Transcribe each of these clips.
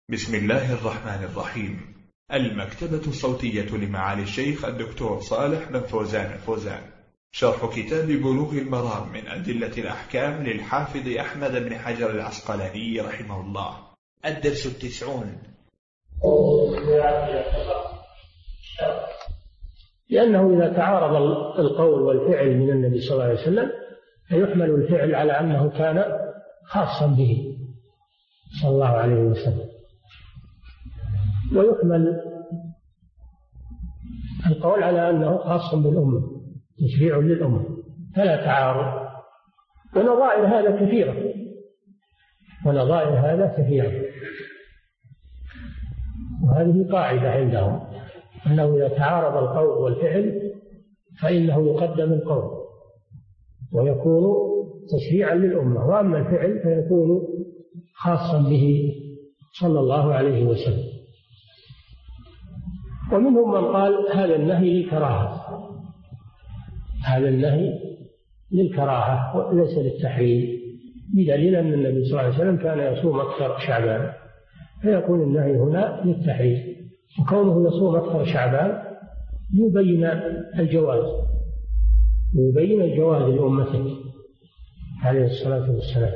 بسم الله الرحمن الرحيم. المكتبة الصوتية لمعالي الشيخ الدكتور صالح بن فوزان الفوزان، شرح كتاب بلوغ المرام من أدلة الأحكام للحافظ أحمد بن حجر العسقلاني رحمه الله. الدرس 90. لأنه إذا تعارض القول والفعل من النبي صلى الله عليه وسلم فيحمل الفعل على أنه كان خاصا به صلى الله عليه وسلم، ويحمل القول على أنه خاص بالأمة، تشريع للأمة، فلا تعارض. ونظائر هذا كثيرة، وهذه قاعدة عندهم أنه إذا تعارض القول والفعل فإنه يقدم القول ويكون تشريعا للأمة، وأما الفعل فيكون خاصا به صلى الله عليه وسلم. ومنهم من قال هذا النهي للكراهة وليس للتحريم، بدليل أن النبي صلى الله عليه وسلم كان يصوم أكثر شعبان، فيكون النهي هنا للتحريم، وكونه يصوم أكثر شعبان يبين الجواز لأمته عليه الصلاة والسلام.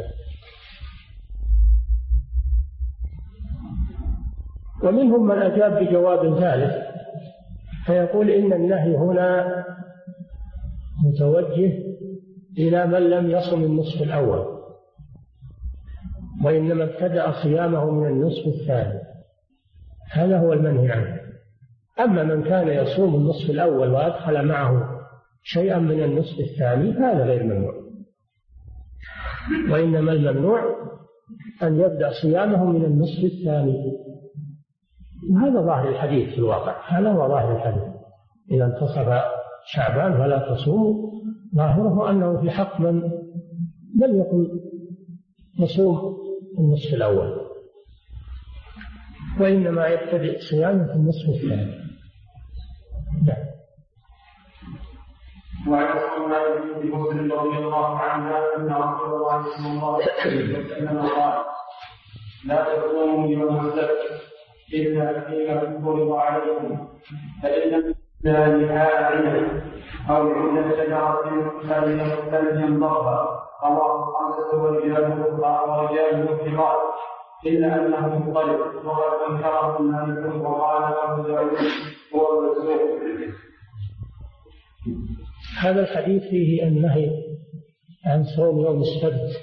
ومنهم من أجاب بجواب ثالث فيقول إن النهي هنا متوجه إلى من لم يصم النصف الأول، وإنما ابتدأ صيامه من النصف الثاني، هذا هو المنهي عنه. أما من كان يصوم النصف الأول وأدخل معه شيئا من النصف الثاني هذا غير ممنوع، وإنما الممنوع أن يبدأ صيامه من النصف الثاني، وهذا ظاهر الحديث في الواقع. هذا هو ظاهر الحديث، إذا انتصف شعبان فلا تصوموا، ظاهره أنه في حق من لم يكن يصوم النصف الأول، وإنما يبتدئ صيامه في النصف الثاني. وعن أسماء بنت مسلم رضي الله عنها أن رسول الله صلى الله عليه وسلم قال: لا تصوموا يوم السبت إلا فيما فرض عليكم، فإن لم لهذا أو عند شجرة فلينضرها. رواه خمسة ورجاله الثقات إلا أنه مختلف، وقد أنكره مالك وقال أبو داود هو المسلوب. هذا الحديث فيه النهي عن صوم يوم السبت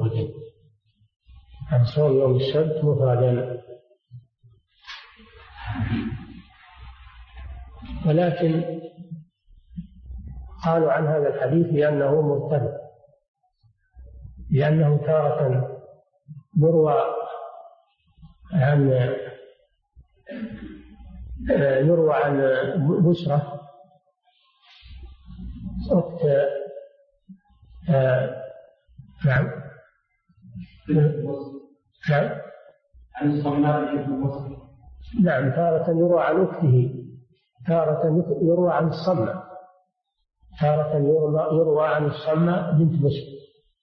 مفردا، ولكن قالوا عن هذا الحديث لأنه مرتبط، لأنه تارة يروى عن بشرى أخت نعم عن الصماء بنت مسلم، نعم، تارة يروى عن أخته، تارة يروى عن الصماء، تارة يروى عن الصماء بنت مسلم،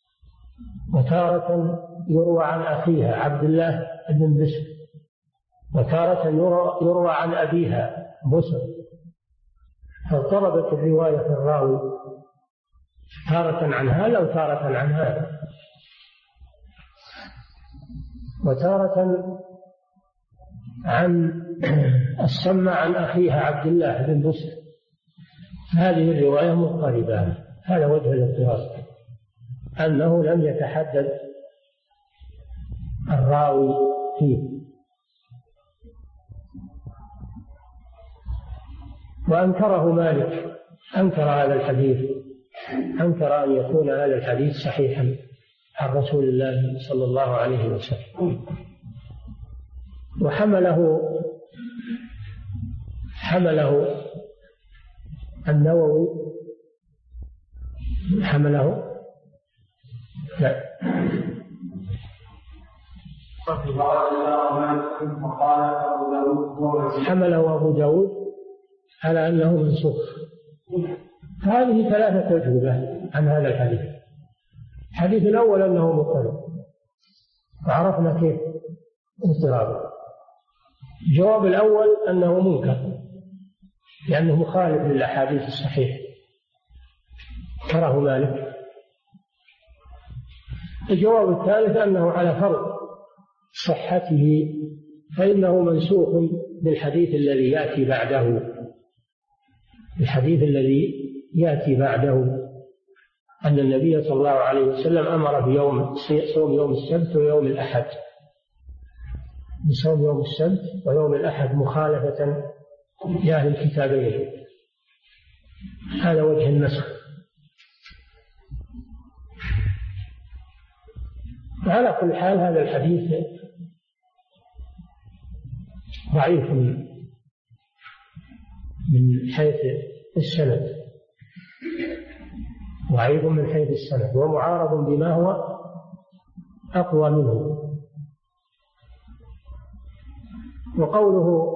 وتارة يروى عن أخيها عبد الله بن بسر، وتارة يروى عن أبيها بسر، فاضطربت الرواية في الراوي تارة عن هذا وتارة عن هذا، وتارة عن الصماء عن أخيها عبد الله بن بسر. هذه الرواية مضطربة، هذا وجه الاضطراب، أنه لم يتحدد الراوي فيه. وأنكره مالك، أنكر هذا الحديث، أنكر أن يكون هذا الحديث صحيحا عن رسول الله صلى الله عليه وسلم، وحمله النووي حمله أبو داود على أنه منسوخ. هذه ثلاثة أجوبة عن هذا الحديث. الحديث الأول أنه مضطرب، وعرفنا كيف اضطرابه. الجواب الأول أنه منكر لأنه مخالف للأحاديث الصحيحة تراه مالك. الجواب الثالث أنه على فرض صحته فإنه منسوخ بالحديث الذي يأتي بعده. الحديث الذي يأتي بعده أن النبي صلى الله عليه وسلم أمر بصوم يوم السبت ويوم الأحد، بصوم يوم السبت ويوم الأحد مخالفة لأهل الكتابين. هذا وجه النسخ. على كل حال هذا الحديث ضعيف من حيث السند، ضعيف من حيث السند ومعارض بما هو أقوى منه. وقوله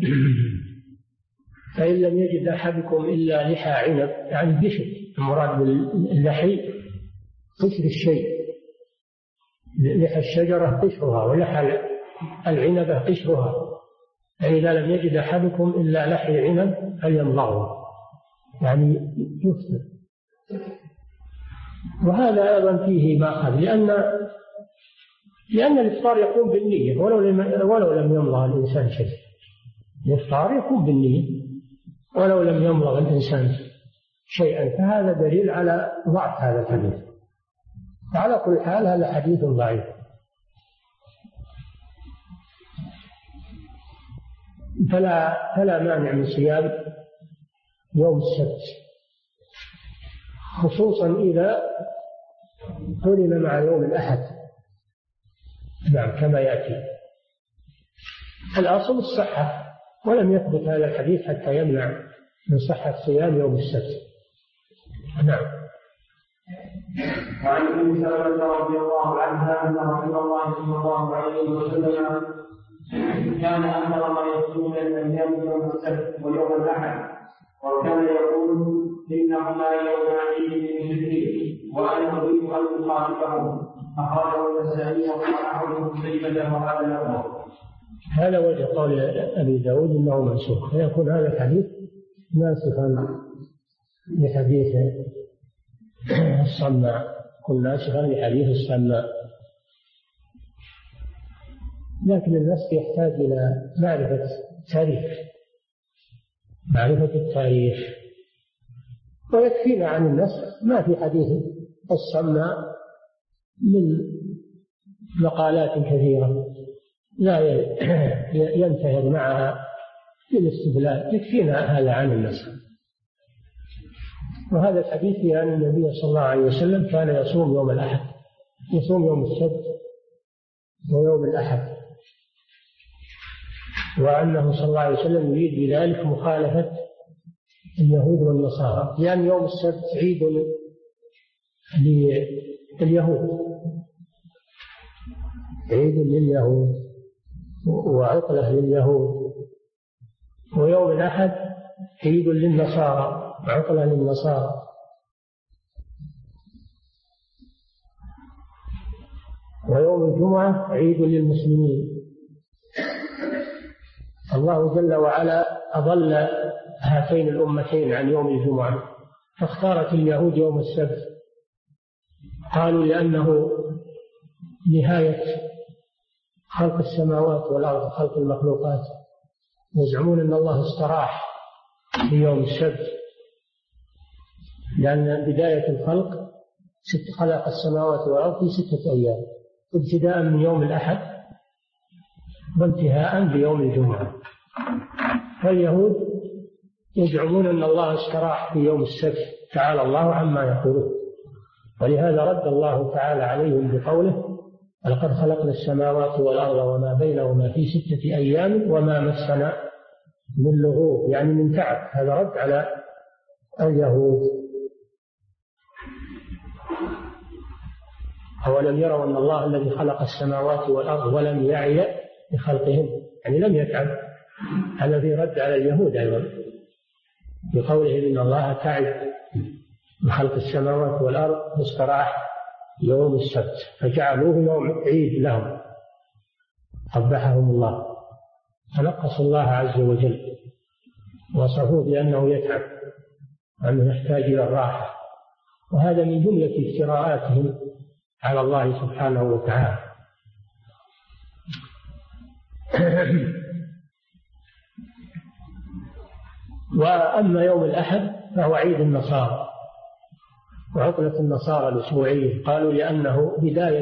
فإن لم يجد أحدكم إلا لحى عنب يعني القشر، المراد باللحي قشر الشيء، لحى الشجرة قشرها ولحى العنبة قشرها، فإذا لم يجد أحدكم إلا لحي عنب فليمضغه يعني يفطر. وهذا أيضا فيه مأخذ لأن الإفطار يكون بالنية ولو لم يمضغ الإنسان شيء. الإفطار يكون بالنية ولو لم يمضغ الإنسان شيئا، فهذا دليل على ضعف هذا الحديث. على كل حال هذا حديث ضعيف. فلا مانع من صيام يوم السبت، خصوصا إذا قرن مع يوم الأحد. نعم كما يأتي. الأصل الصحة، ولم يثبت هذا الحديث حتى يمنع من صحة صيام يوم السبت. نعم. وعن ام سلمة رضي الله عنها ان رسول الله صلى الله عليه وسلم كان اكثر ما يصوم من الايام يوم السبت ويوم الاحد، وكان يقول انهما يوم عيد للمشركين وانا اريد ان اخالفهم. اخرجه النسائي وصححه ابن خزيمة وهذا الامر. هذا وجه قول ابي داود انه منسوخ، فيكون هذا الحديث ناسخا لحديث الصماء، كن ناسخا لحديث الصماء. لكن النسخ يحتاج إلى معرفة التاريخ، ويكفينا عن النسخ ما في حديث الصماء من مقالات كثيرة لا ينتهي معها بالاستدلال، يكفينا هذا عن النسخ. وهذا الحديث في أن النبي صلى الله عليه وسلم كان يصوم يوم الأحد، يصوم يوم السبت ويوم الأحد، وأنه صلى الله عليه وسلم يريد بذلك مخالفة اليهود والنصارى، لأن يوم السبت عيد لليهود وعطلة لليهود، ويوم الأحد عيد للنصارى وعطلة للنصارى. ويوم الجمعة عيد للمسلمين. الله جل وعلا أضل هاتين الأمتين عن يوم الجمعة، فاختارت اليهود يوم السبت، قالوا لأنه نهاية خلق السماوات والأرض، خلق المخلوقات، يزعمون أن الله استراح في يوم السبت، لأن بداية الخلق خلق السماوات والأرض في 6 أيام، ابتداء من يوم الأحد وانتهاء بيوم الجمعة. فاليهود يزعمون أن الله استراح في يوم السبت، تعالى الله عما يقولون. ولهذا رد الله تعالى عليهم بقوله ولقد خلقنا السماوات والأرض وما بينهما في 6 أيام وما مسنا من لغوب، يعني من تعب. هذا رد على اليهود. أولم يروا أن الله الذي خلق السماوات والأرض ولم يعي بخلقهم، يعني لم يتعب. الذي رد على اليهود أيضا بقوله إن الله تعب بخلق السماوات والأرض واستراح يوم السبت، فجعلوه يوم عيد لهم قبحهم الله. فنقصوا الله عز وجل، وصفوه بأنه يتعب وأنه يحتاج إلى الراحة، وهذا من جملة افتراءاتهم على الله سبحانه وتعالى. وأما يوم الأحد فهو عيد النصارى وعطلة النصارى الأسبوعية، قالوا لأنه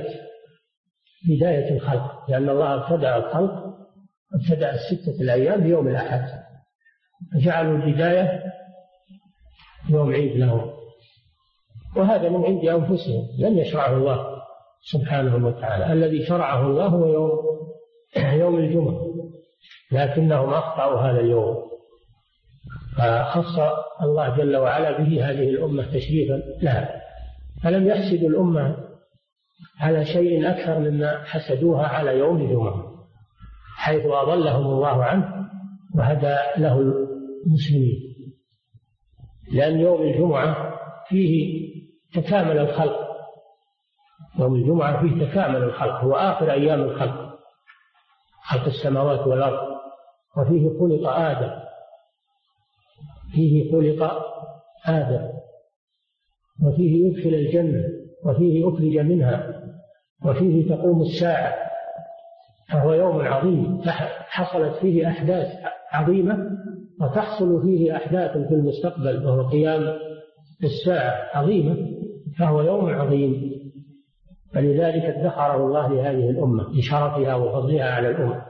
بداية الخلق، لأن الله ابتدأ الخلق، ابتدأ الستة الأيام بيوم الأحد، فجعلوا البداية يوم عيد لهم، وهذا من عند أنفسهم لم يشرعه الله سبحانه وتعالى. الذي شرعه الله هو يوم الجمعة، لكنهم أخطأوا هذا اليوم، فخص الله جل وعلا به هذه الأمة تشريفا لها، فلم يحسدوا الأمة على شيء أكثر مما حسدوها على يوم الجمعة، حيث أضلهم الله عنه وهدى له المسلمين، لأن يوم الجمعة فيه تكامل الخلق، يوم الجمعة فيه تكامل الخلق، هو آخر أيام الخلق، خلق السماوات والأرض، وفيه خلق آدم، فيه خلق آدم، وفيه يدخل الجنة، وفيه أخرج منها، وفيه تقوم الساعة، فهو يوم عظيم حصلت فيه أحداث عظيمة، وتحصل فيه أحداث في المستقبل وهو قيام الساعة عظيمة، فهو يوم عظيم، فلذلك ادخره الله لهذه الأمة لشرفها وفضلها على الأمة.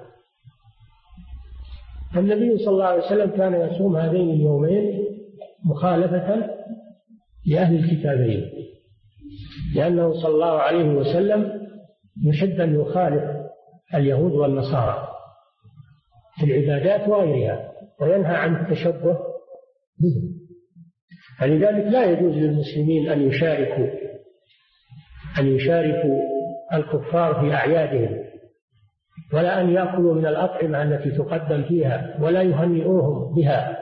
النبي صلى الله عليه وسلم كان يصوم هذين اليومين مخالفة لأهل الكتابين، لأنه صلى الله عليه وسلم يحب أن يخالف اليهود والنصارى في العبادات وغيرها، وينهى عن التشبه بهم، فلذلك لا يجوز للمسلمين أن يشاركوا الكفار في أعيادهم، ولا أن يأكلوا من الأطعمة التي تقدم فيها، ولا يهنئوهم بها،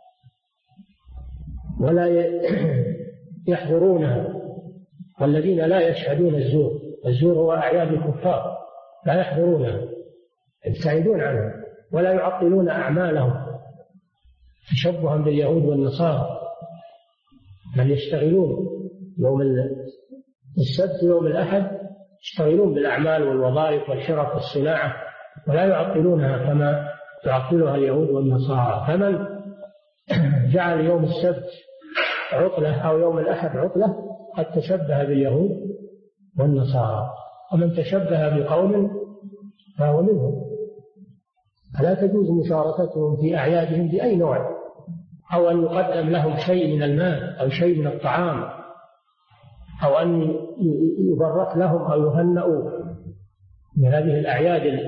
ولا يحضرونها. والذين لا يشهدون الزور هو أعياد الكفار، لا يحضرونها، يبتعدون عنها، ولا يعطلون أعمالهم تشبها باليهود والنصارى، بل يشتغلون يوم السبت ويوم الأحد، يشتغلون بالأعمال والوظائف والحرف والصناعة، ولا يعطلونها كما يعطلها اليهود والنصارى. فمن جعل يوم السبت عطلة أو يوم الأحد عطلة قد تشبه باليهود والنصارى، ومن تشبه بقوم فهو منهم، فلا تجوز مشاركتهم في أعيادهم بأي نوع، أو أن يقدم لهم شيء من المال أو شيء من الطعام، أو أن يبرك لهم أو يهنئوا من هذه الأعياد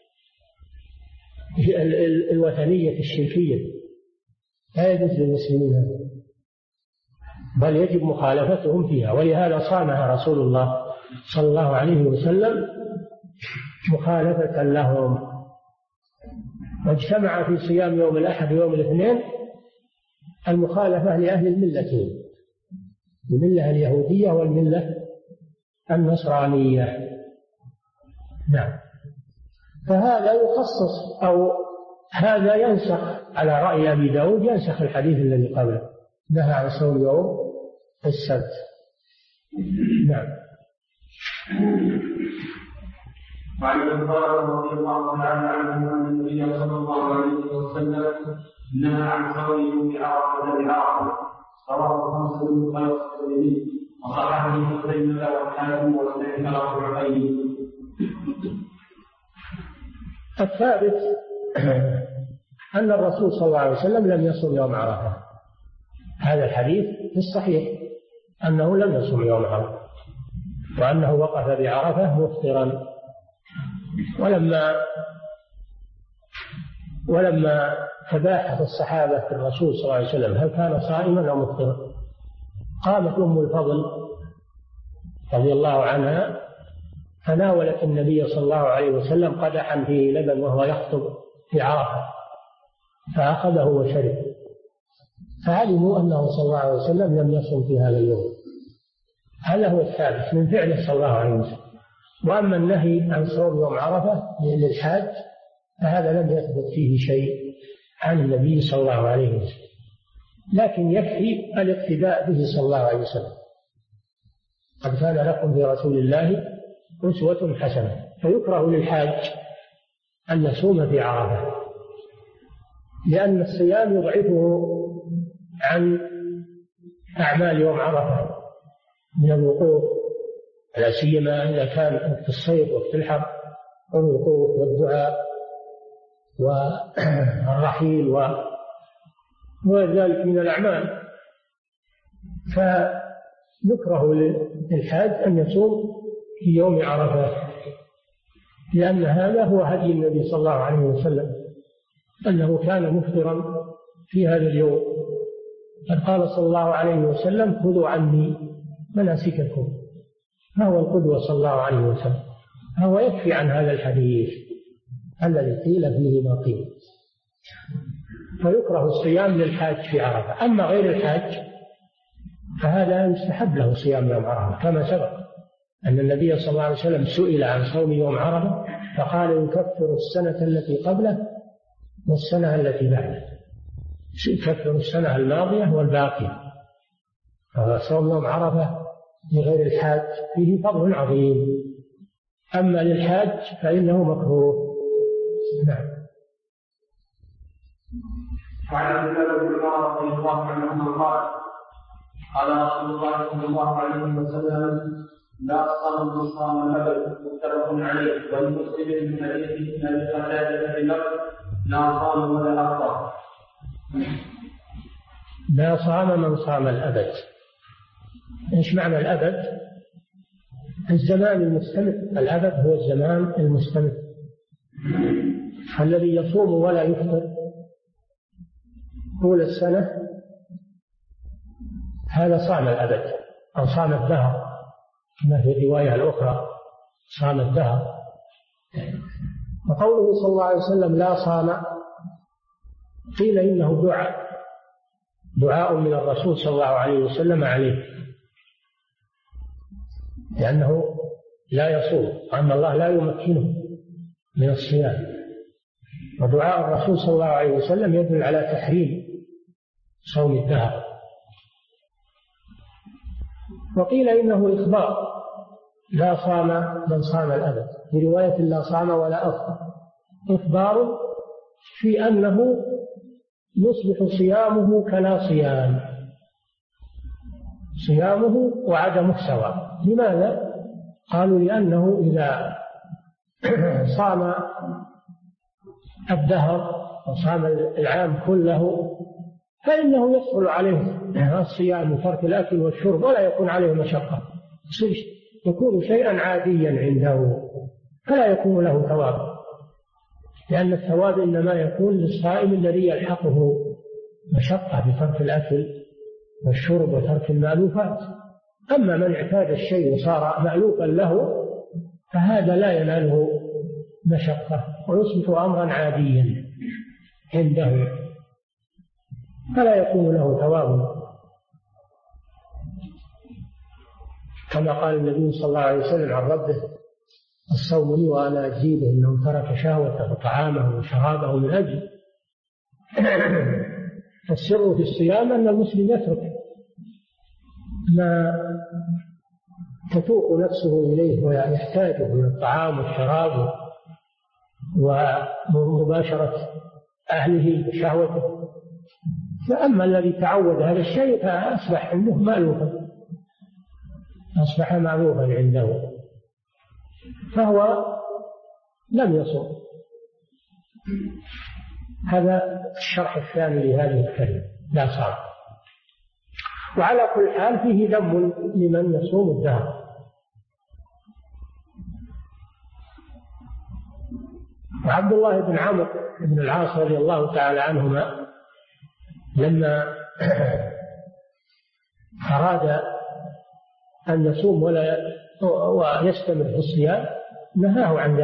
الوثنية الشركية، لا يجوز للمسلمين هذا، بل يجب مخالفتهم فيها، ولهذا صامها رسول الله صلى الله عليه وسلم مخالفة لهم. واجتمع في صيام يوم الأحد ويوم الاثنين المخالفة لأهل الملتين، الملة اليهودية والملة النصرانية. نعم، فهذا يخصص أو هذا ينسخ على رأي أبي داود، ينسخ الحديث الذي قبله، نهى عن صوم يوم السبت. نعم. وعن البخاري رضي الله تعالى عنه أن النبي صلى الله عليه وسلم نهى عن صوم يوم عرفة بعرفة، رواه خمسة غير الترمذي وصححه ابن خزيمة والحاكم وسلم رفعين. الثابت أن الرسول صلى الله عليه وسلم لم يصم يوم عرفة، هذا الحديث في الصحيح أنه لم يصم يوم عرفة، وأنه وقف بعرفة مفطرا، ولما تباحث الصحابة في الرسول صلى الله عليه وسلم هل كان صائما أو مفطرا، قامت أم الفضل رضي الله عنها فناولت النبي صلى الله عليه وسلم قدحا فيه لبن وهو يخطب في عرفة، فأخذه وشرب، فعلموا أنه صلى الله عليه وسلم لم يصم في هذا اليوم. هذا هو الثابت من فعله صلى الله عليه وسلم. وأما النهي عن صوم يوم عرفة للحاج فهذا لم يثبت فيه شيء عن النبي صلى الله عليه وسلم، لكن يكفي الاقتداء به صلى الله عليه وسلم. قد كان لكم في رسول الله أسوة حسنة. فيكره للحاج أن يصوم في عرفة، لأن الصيام يضعفه عن أعمال يوم عرفة من الوقوف، لا سيما إذا كان وقت الصيف وقت الحر، الوقوف والدعاء والرحيل وغير ذلك من الأعمال. فيكره للحاج أن يصوم في يوم عرفة، لأن هذا هو هدي النبي صلى الله عليه وسلم، أنه كان مفطرا في هذا اليوم. قد قال صلى الله عليه وسلم: خذوا عني مناسككم. فهو القدوة صلى الله عليه وسلم، فهو يكفي عن هذا الحديث الذي قيل فيه ما قيل. فيكره الصيام للحاج في عرفة. أما غير الحاج فهذا يستحب له صيام يوم عرفة، كما سبق أن النبي صلى الله عليه وسلم سئل عن صوم يوم عرفة فقال: يكفر السنة التي قبله والسنة التي بعده، يكفر السنة الماضية والباقية. فصوم يوم عرفة لغير الحاج فيه فضل عظيم، أما للحاج فإنه مكروه. نعم. وعن عبد الله بن عمر رضي الله عنهما قال: قال رسول الله صلى الله عليه وسلم: لا صام من صام الأبد. متفق عليه. ولمسلم من حديث أبي قتادة في لفظ: لا صام ولا أفطر. لا صام من صام الأبد. إيش معنى الأبد؟ الزمان المستمر. الأبد هو الزمان المستمر، الذي يصوم ولا يفطر طول السنة، هذا صام الأبد أو صام الدهر، كما في الرواية الأخرى صام الدهر. وقوله صلى الله عليه وسلم: لا صام، قيل إنه دعاء من الرسول صلى الله عليه وسلم عليه، لأنه لا يصوم، وأن الله لا يمكنه من الصيام. ودعاء الرسول صلى الله عليه وسلم يدل على تحريم صوم الدهر. وقيل إنه إخبار: لا صام من صام الأبد، في رواية: لا صام ولا أفطر. إخبار في أنه يصبح صيامه كلا صيام، صيامه وعدمه سواء. لماذا؟ قالوا: لأنه إذا صام الدهر وصام العام كله فإنه يسهل عليه الصيام وترك الأكل والشرب، ولا يكون عليه مشقة، يكون شيئا عاديا عنده، فلا يكون له ثواب، لأن الثواب إنما يكون للصائم الذي يلحقه مشقة بترك الأكل والشرب وترك المألوفات. أما من اعتاد الشيء وصار مألوفا له فهذا لا يناله مشقة ويصبح أمرا عاديا عنده، فلا يكون له ثواب. كما قال النبي صلى الله عليه وسلم عن ربه: الصوم لي وأنا أجزي به، إنه ترك شهوته وطعامه وشرابه من أجل. فالسر في الصيام أن المسلم يترك ما تتوق نفسه إليه ويحتاجه من الطعام والشراب ومباشرة أهله وشهوته. فأما الذي تعود هذا الشيء فأصبح عنده مألوفا، أصبح معروفا عنده، فهو لم يصوم. هذا الشرح الثاني لهذه الكلمة: لا صام. وعلى كل حال فيه ذم لمن يصوم الدهر. وعبد الله بن عمرو بن العاص رضي الله تعالى عنهما لما أراد أن يصوم ويستمر في الصيام نهاه عن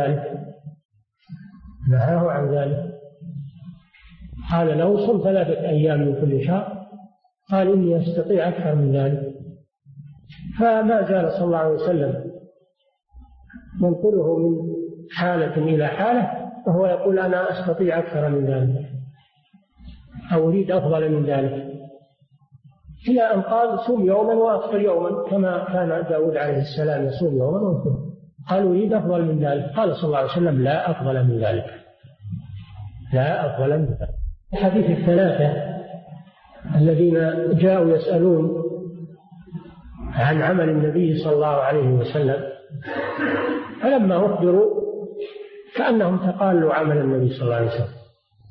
ذلك، قال له: صم 3 أيام من كل شهر. قال: إني أستطيع أكثر من ذلك. فما زال صلى الله عليه وسلم ينقله من حالة إلى حالة وهو يقول أنا أستطيع أكثر من ذلك أو أريد أفضل من ذلك، إلى أن قال صوم يوما وأفطر يوما كما كان داود عليه السلام يصوم يوما ويفطر. قال أريد أفضل من ذلك، قال صلى الله عليه وسلم لا أفضل من ذلك، لا أفضل من ذلك. حديث الثلاثة الذين جاءوا يسألون عن عمل النبي صلى الله عليه وسلم، فلما أخبروا كأنهم تقالوا عمل النبي صلى الله عليه وسلم،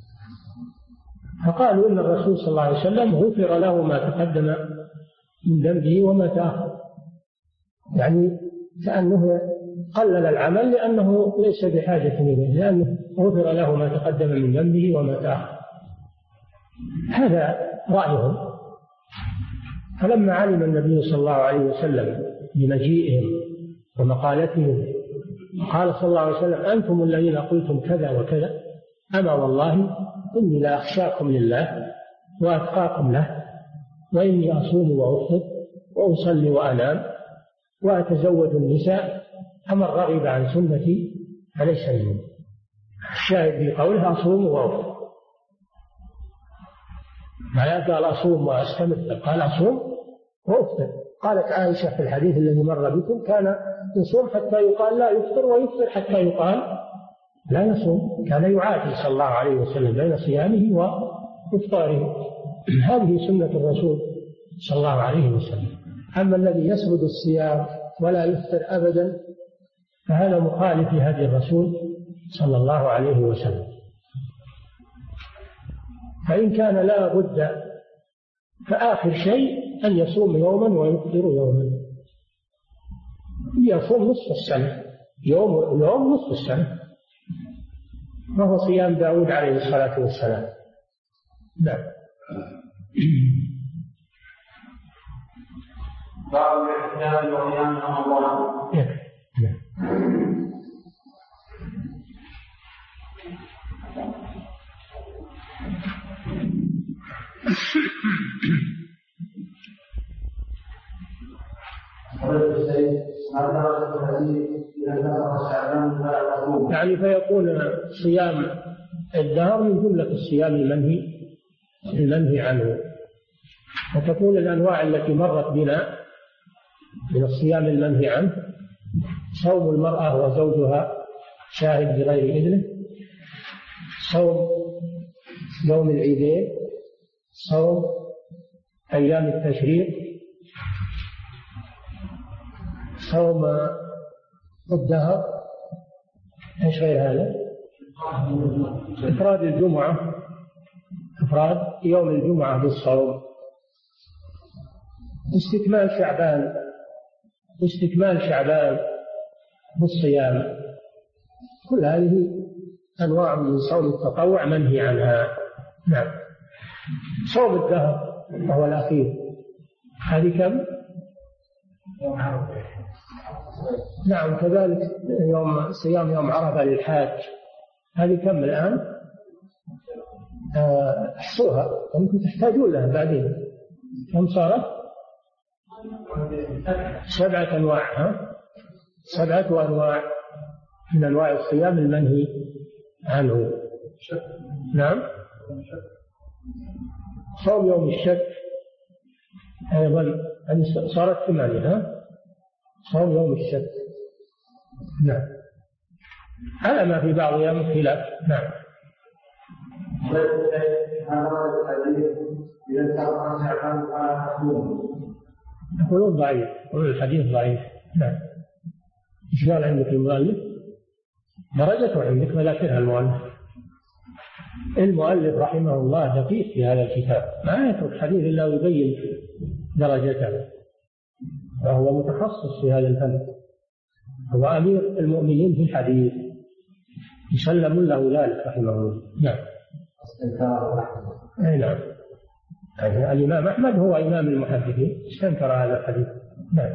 فقالوا إن الرسول صلى الله عليه وسلم غفر له ما تقدم من ذنبه وما تأخر، يعني كأنه قلل العمل لأنه ليس بحاجة إليه، لأنه غفر له ما تقدم من ذنبه وما تأخر. هذا رأيهم. فلما علم النبي صلى الله عليه وسلم بمجيئهم ومقالتهم قال صلى الله عليه وسلم أنتم الذين قلتم كذا وكذا، أما والله إني لا أخشاكم لله وأتقاكم له، وإني أصوم وأفطر وأصلي وأنام وأتزوج النساء، فمن رغب عن سنتي فليس مني. الشاهد في قوله أصوم وأفطر، ما قال أصوم وأستمر، قال أصوم وأفطر. قالت عائشة في الحديث الذي مر بكم كان يصوم حتى يقال لا يفطر، ويفطر حتى يقال لا يصوم، كان يعادل صلى الله عليه وسلم بين صيامه وإفطاره. هذه سنة الرسول صلى الله عليه وسلم. أما الذي يسرد الصيام ولا يفطر أبدا فهذا مخالف لهدي الرسول صلى الله عليه وسلم. فإن كان لا بد فآخر شيء أن يصوم يوما ويفطر يوما، يصوم نصف السنة، يوم نصف السنة، وهو صيام داود عليه الصلاة والسلام. نعم. باب الاحتلال وقيام رمضان. يعني فيكون صيام الدهر من جملة الصيام المنهي عنه، وتكون الأنواع التي مرت بنا من الصيام المنهي عنه صوم المرأة وزوجها شاهد بغير إذنه، صوم يوم العيدين، صوم أيام التشريق، صوم الدهر، ايش غير هذا؟ إفراد الجمعة، إفراد يوم الجمعة بالصوم، استكمال شعبان بالصيام. كل هذه أنواع من صوم التطوع منهي عنها. نعم. صوم الدهر وهو الأخير هذه كم؟ نعم. كذلك صيام يوم عرفة للحاج هذه كم الآن؟ احصوها يمكن تحتاجون لها بعدين. كم صارت؟ 7 أنواع. 7 أنواع من أنواع الصيام المنهي عنه. نعم. صوم يوم الشك أيضا صارت 8. صوم يوم الشك. نعم. على ما في بعض أيام خلاف. نعم. يقولون ضعيف، يقولون الحديث ضعيف. نعم. إيش قال عندك المؤلف؟ درجته عندك ولكنها المؤلف رحمه الله دقيق في هذا الكتاب، ما يترك حديث إلا ويبين درجته، وهو متخصص في هذا الفن، هو أمير المؤمنين في الحديث، يسلم له ذلك رحمه الله. نعم. نعم. الإمام أحمد هو إمام المحدثين، استنكر هذا الحديث. نعم.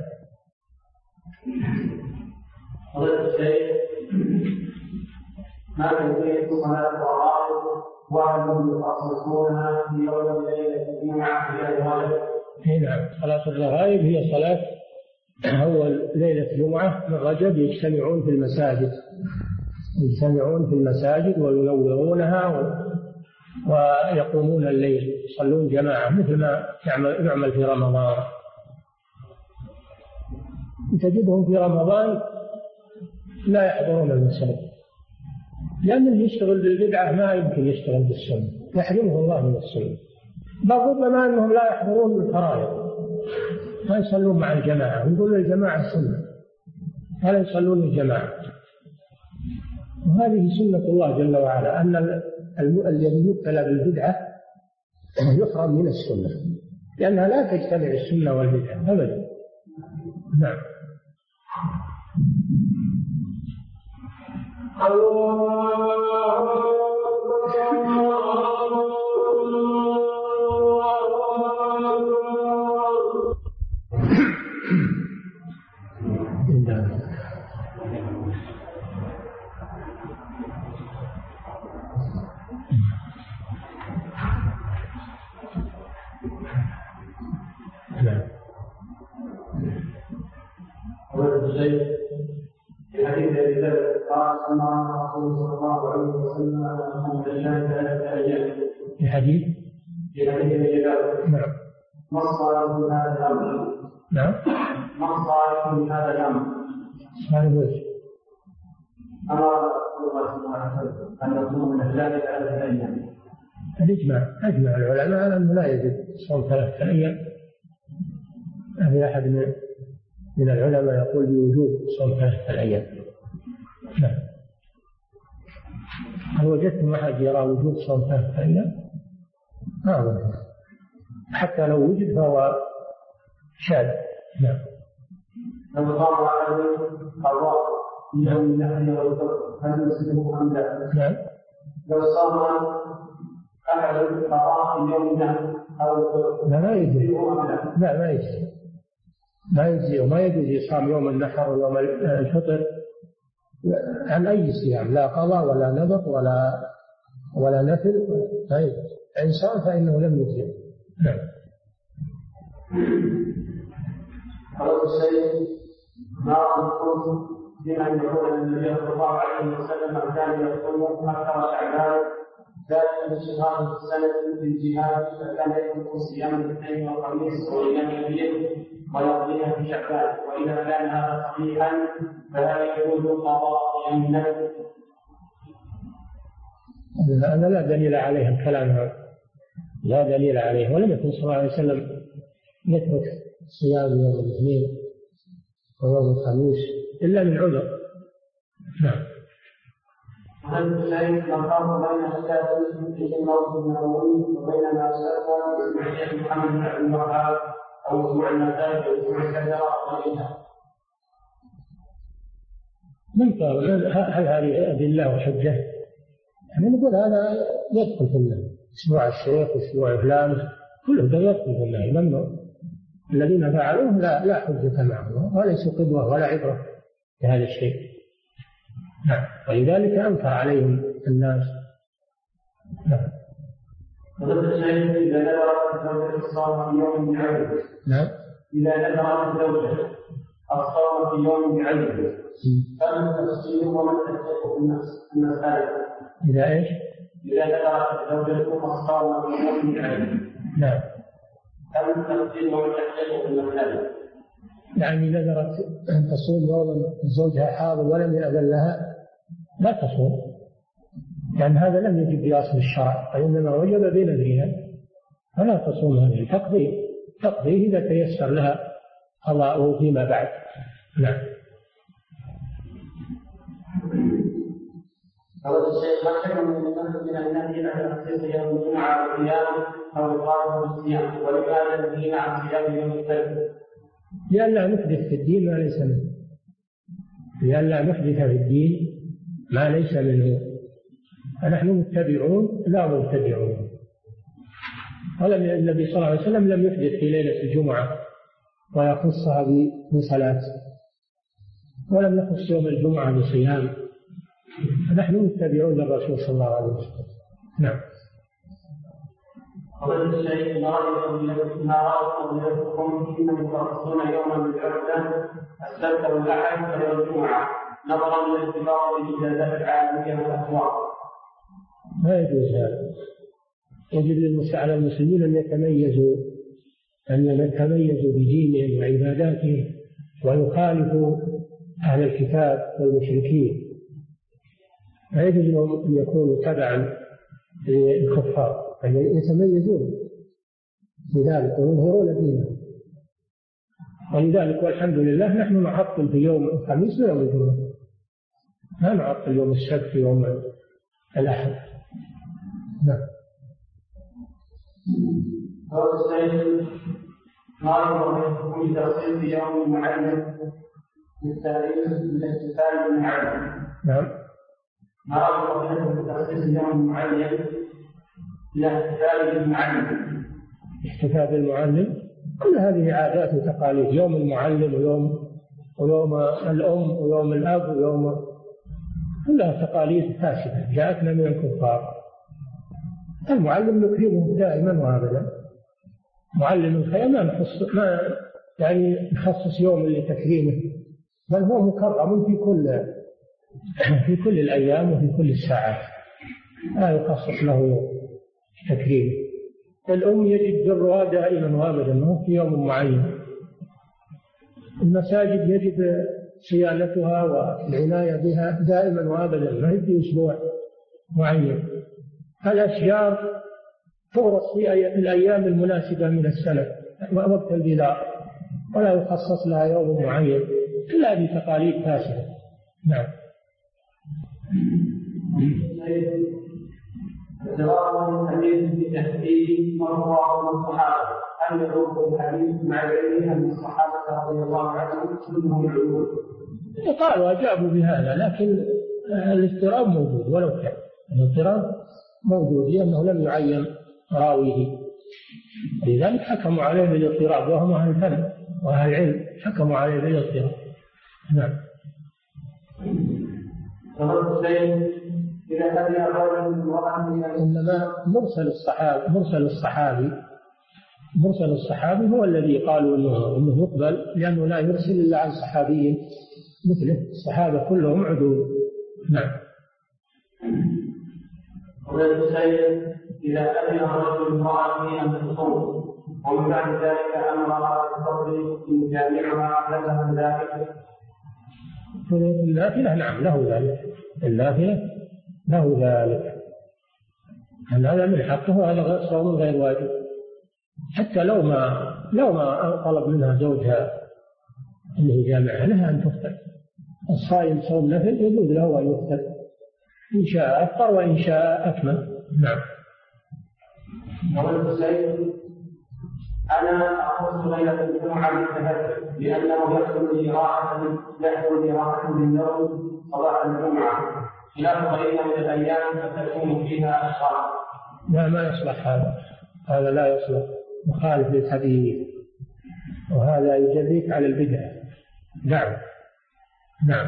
ما تنتهي صلاة الرغائب وهم يخصصونها في يوم ليلة الجمعة في الغالب. نعم. صلاة الرغائب هي صلاة أول ليلة الجمعة من رجب، يجتمعون في المساجد يجتمعون في المساجد وينورونها ويقومون الليل يصلون جماعة مثل ما يعمل في رمضان. تجدهم في رمضان لا يحضرون المساجد، لأن اللي يشتغل بالبدعة ما يمكن يشتغل بالسنة، يحرمه الله من السنة. بل ربما أنهم لا يحضرون الفرائض، ما يصلون مع الجماعة، يقولون الجماعة سنة ولا يصلون الجماعة. وهذه سنة الله جل وعلا، أن الذي يبتلى بالبدعة يحرم من السنة، لأنها لا تجتمع السنة والبدعة أبدا. نعم. في حديث ابي ذر قال امرنا رسول صلى الله عليه وسلم ان نصوم لله 3 ايام. في حديث ابي ذر. نعم. ما الصالح من هذا الامر؟ نعم. ما الصالح من هذا الامر؟ صالح وجه. امر رسول الله صلى الله عليه وسلم ان نصوم لله 3 ايام. اجمع العلماء على انه لا يجب صوم 3 ايام. ما في احد من العلماء يقول بوجوب صوم 3 أيام. نعم. هل وجدتم أحد يرى وجوب صوم 3 أيام؟ نعم. حتى لو وجد فهو شاذ. نعم. لو صام على قضاء يوم النحر والفطر هل يسلمه أم لا؟ نعم. لو صام أحد قضاء يوم النحر أو الفطر لا ما يجزي. لا ما يجزي. ما يجزي وما يجوز يصام يوم النحر ويوم الفطر عن أي صيام، لا قضاء ولا نذر ولا نفل. طيب إنسان فإنه لم يجزي. نعم. قال الشيخ ما أنكم بما يقول النبي صلى الله عليه وسلم كان يصوم أكثر شعبان ذلك انشغال السنة في الجهاد، فكان يترك صيام الاثنين والخميس وأيام البيض ويقضيها في شعبان. وإذا كان هذا صحيحا فلا يجوز قضاء أيام النفل. هذا لا دليل عليه الكلام هذا، لا دليل عليه. ولم يكن صلى الله عليه وسلم يترك صيام يوم الاثنين ويوم الخميس إلا من عذر. نعم. هل الشيخ الفرق بين الشافعي في الموت النبوي وبين ما سبق في الشيخ محمد بن عبد الوهاب أو أسبوع المساجد أو أسبوع الشجرة وغيرها؟ هل هذه أدلة وحجة؟ يعني نقول هذا يدخل في النهي، أسبوع الشيخ وأسبوع فلان كله ده يدخل في النهي ممنوع. الذين فعلوه لا حجة معهم وليسوا قدوة ولا عبرة بهذا الشيء. نعم. ولذلك أنكر عليهم الناس. نعم. إذا نذرت الزوجة الصوم في يوم بعيد. نعم. إذا نذرت الزوجة الصوم في يوم بعيد فمن التفصيل ومن تحقيق المسألة؟ إذا إيش؟ إذا نذرت الزوجة الصوم في يوم بعيد. نعم. فمن التفصيل ومن تحقيق المسألة؟ يعني نذرت أن تصوم يوما زوجها حاضر ولم يأذن لها لا تصوم، لأن هذا لم يجب بأصل الشرع، وإنما وجب بنذرها، فلا تصوم هذه تقضيه إذا تيسر لها قضاؤه فيما بعد. نعم. قال الشيخ ما حكم من النهي عن تخصيص يوم الجمعة بالصيام أو القائم بالصيام، ولماذا النهي عن صيام يوم السبت؟ لئلا نحدث في الدين ما ليس منه، لئلا نحدث في الدين ما ليس منه، فنحن متبعون لا مبتدعون. النبي صلى الله عليه وسلم لم يحدث في ليلة الجمعة ويخصها بصلاة، ولم يخص يوم الجمعة بصيام، فنحن متبعون للرسول صلى الله عليه وسلم. نعم. قال الشيخ ما رأيكم يذكرون إنهم يخصون يوما بالعبدة السبت والأحد ويوم الجمعة نظرا للاعتبار بالإجازات العالمية والأسواق. ما يجوز هذا. يجب على المسلمين أن يتميزوا بدينهم وعباداتهم ويخالفوا أهل الكتاب والمشركين. لا يجوز لهم أن يكونوا تبعا للكفار، أن يتميزون بذلك ويظهرون دينهم. ولذلك والحمد لله نحن نعطل في يوم الخميس ويوم الجمعة، ما نعطل يوم السبت ويوم الأحد. نعم. ما يرغب في تخصيص يوم معين للاحتفال بالمعلم. نعم. ما يرغب في تخصيص يوم معين للاحتفال بالمعلم. احتفال بالمعلم كل هذه عادات وتقاليد، يوم المعلم ويوم الأم ويوم الأب كلها تقاليد فاسدة جاءتنا من الكفار. المعلم نكرمه دائما وابدا، معلم الخير ما نخصص يوم لتكريمه، بل هو مكرم في كل الأيام وفي كل الساعات، لا يخصص له يوم تكريمه. الأم يجب برها دائما وابدا، مو في يوم معين. المساجد يجب صيانتها والعناية بها دائما وابدا، ما هي في أسبوع معين. الأشجار تغرس في الأيام المناسبة من السنة وقت البذار، ولا يخصص لها يوم معين. كل هذه تقاليد فاسدة. نعم. جواب الحديث بتحديد مرفوع من الصحابة، هل يروق الحديث مع علمها من الصحابة رضي الله عنهم كلهم علوم؟ قالوا أجابوا بهذا، لكن الاضطراب موجود، ولو كان الاضطراب موجود لأنه لم يعين راويه، لذلك حكموا عليه بالاضطراب، وهم أهل الفن وأهل العلم حكموا عليه بالاضطراب. نعم. إنما مرسل الصحابي هو الذي قالوا إنه يقبل، لأنه لا يرسل إلا عن صحابي مثله، الصحابة كلهم عدول. نعم. إذا أذن الرجل امرأة أن تصوم ومن بعد ذلك أمرها بالصبر يجامعها لها ذلك. النافلة نعم له ذلك، النافلة له ذلك، هذا من حقه، هذا صوم غير واجب، حتى لو ما طلب منها زوجها أنه يجامعها لها أن تفطر. الصائم صوم نفل يجوز له أن يفطر، إن شاء أفطر وإن شاء أكمل. نعم. أنا أخص ليلة الجمعة بالتهجد لأنه يحصل لي راحة بالنوم صباح الجمعة، خلاف غيرها من الأيام فتكون فيها أشغال. لا، ما يصلح هذا لا يصلح، مخالف للحديث، وهذا يجريك على البدع. نعم. نعم.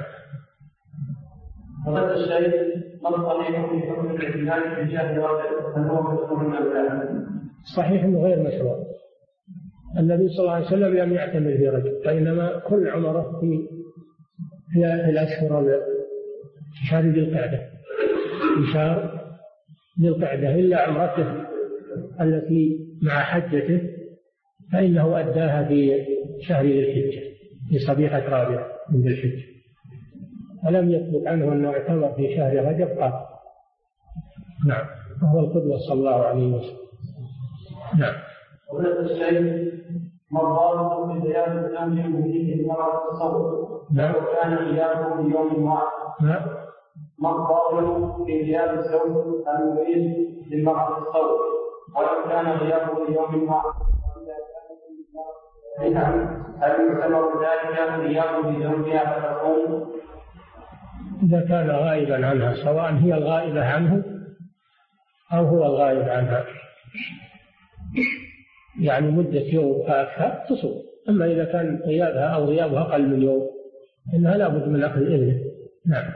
وهذا الشيء مرضى في حكم الاعتدال في جهة رجل فهو مشروع من الأولاد. صحيح أنه غير مشروع. النبي صلى الله عليه وسلم لم يعتمر في رجل، وإنما كل عمره في الأشهر شهر ذي القعدة، في شهر ذي القعدة، إلا عمرته التي مع حجته فإنه أداها في شهر ذي الحجة، في صبيحة رابعة من ذي الحجة، ولم يثبت عنه أنه اعتمر في شهر رجب قط. نعم. وهو القدوة صلى الله عليه وسلم. نعم. وهذا الشيء مرضاه في زيادة الأمر فيه المرض الصبر. نعم. وكان غيابه بيوم واحد. نعم. مرضاه في غياب الزوج المريض للمرض الصبر، ولو كان غيابه بيوم واحد هل يعتبر ذلك غيابه بزوجها فتقوم؟ إذا كان غائبا عنها، سواء هي الغائبة عنه أو هو الغائب عنها، يعني مدة يوم فأكثر تصوم. أما إذا كان غيابها أو غيابها أقل من يوم إنها لا بد من أخذ إذنه. نعم.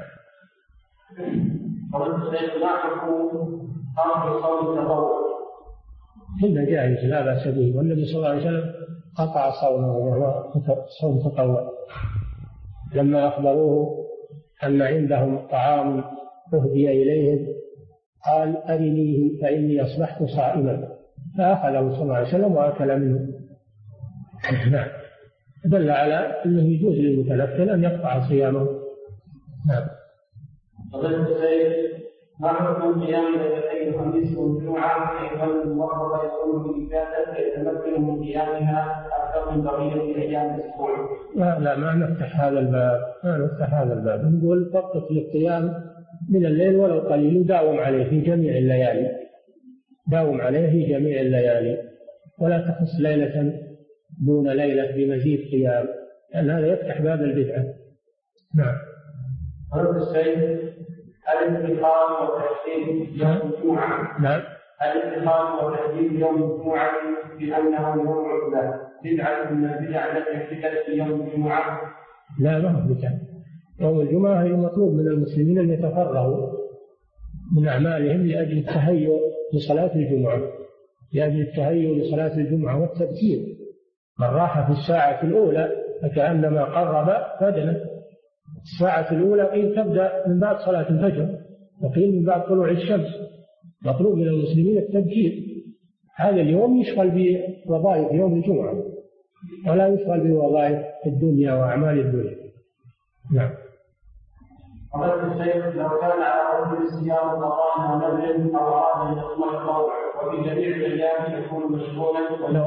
كله جائز لا بأس به، والنبي صلى الله عليه وسلم قطع صومه وهو صوم تطوع لما أخبروه أن عندهم طعام أهدي إليهم قال أرنيه فإني أصبحت صائما، فأخذه صلى الله عليه وسلم وأكل منه. نعم، دل على أنه يجوز للمتنفل أن يقطع صيامه. نعم. فضيلة الشيخ، ما حكم قيام ليلتي الخميس والجمعة حيث الموفق يكون في إجازة فيتمكن من قيامها أكثر من بقية أيام الأسبوع؟ لا ما نفتح هذا الباب، نقول فقط للقيام من الليل ولو قليل، وداوم عليه في جميع الليالي، ولا تخص ليلة دون ليلة بمزيد قيام، لأن هذا يفتح باب البدعة. نعم. هذا الشيء الاتخاذ وتحديد يوم الجمعة. نعم. الاتخاذ وتحديد يوم الجمعة بأنه يوم عطلة بدعة من البدع التي احتكت في يوم الجمعة. لا ما هو بدعة. يوم الجمعة هي مطلوب من المسلمين أن يتفرغوا من أعمالهم لأجل التهيؤ لصلاة الجمعة، والتبكير. من راح في الساعة الأولى فكأنما قرب بدنه. الساعة الأولى قيل تبدأ من بعد صلاة الفجر، وقيل من بعد طلوع الشمس. مطلوب من المسلمين التبكير. هذا اليوم يشغل بوظائف يوم الجمعة، ولا يشغل بوظائف الدنيا وأعمال الدنيا. نعم. قال الشيخ: لو كان على رجل صيام رمضان ونذر او اراد ان يصوم التطوع وفي جميع الايام يكون مشغولا،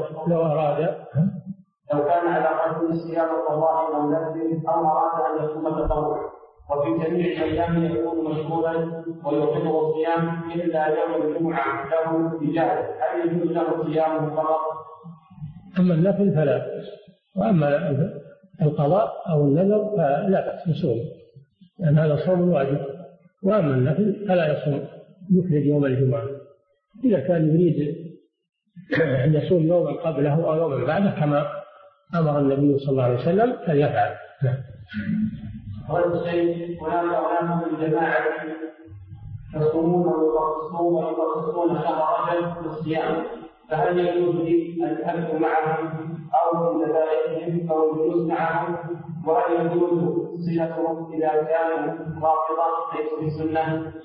لو كان على رجل صيام رمضان او نذر او اراد ان يصوم التطوع وفي جميع الايام يكون مشغولا ويوقفه الصيام الا يوم الجمعه له اجازه، هل يجوز له صيامه فقط؟ اما النفل فلا، واما القضاء او النذر فلا بأس يصوم، لأن هذا صوم واجب. وأما النفل فلا يصوم، يخرج يوم الجمعة. إذا كان يريد أن يصوم يوما قبله أو يوما بعده كما أمر النبي صلى الله عليه وسلم فليفعل. هذا الشيء هناك أناس من الجماعة يصومون ويخصصون شهر رجب للصيام، فهل يجوز لي أن أكل معهم أو من ذبائحهم أو الجلوس معهم؟ وهل يجوز صلتهم إذا كانوا رافضة ليسوا بسنة؟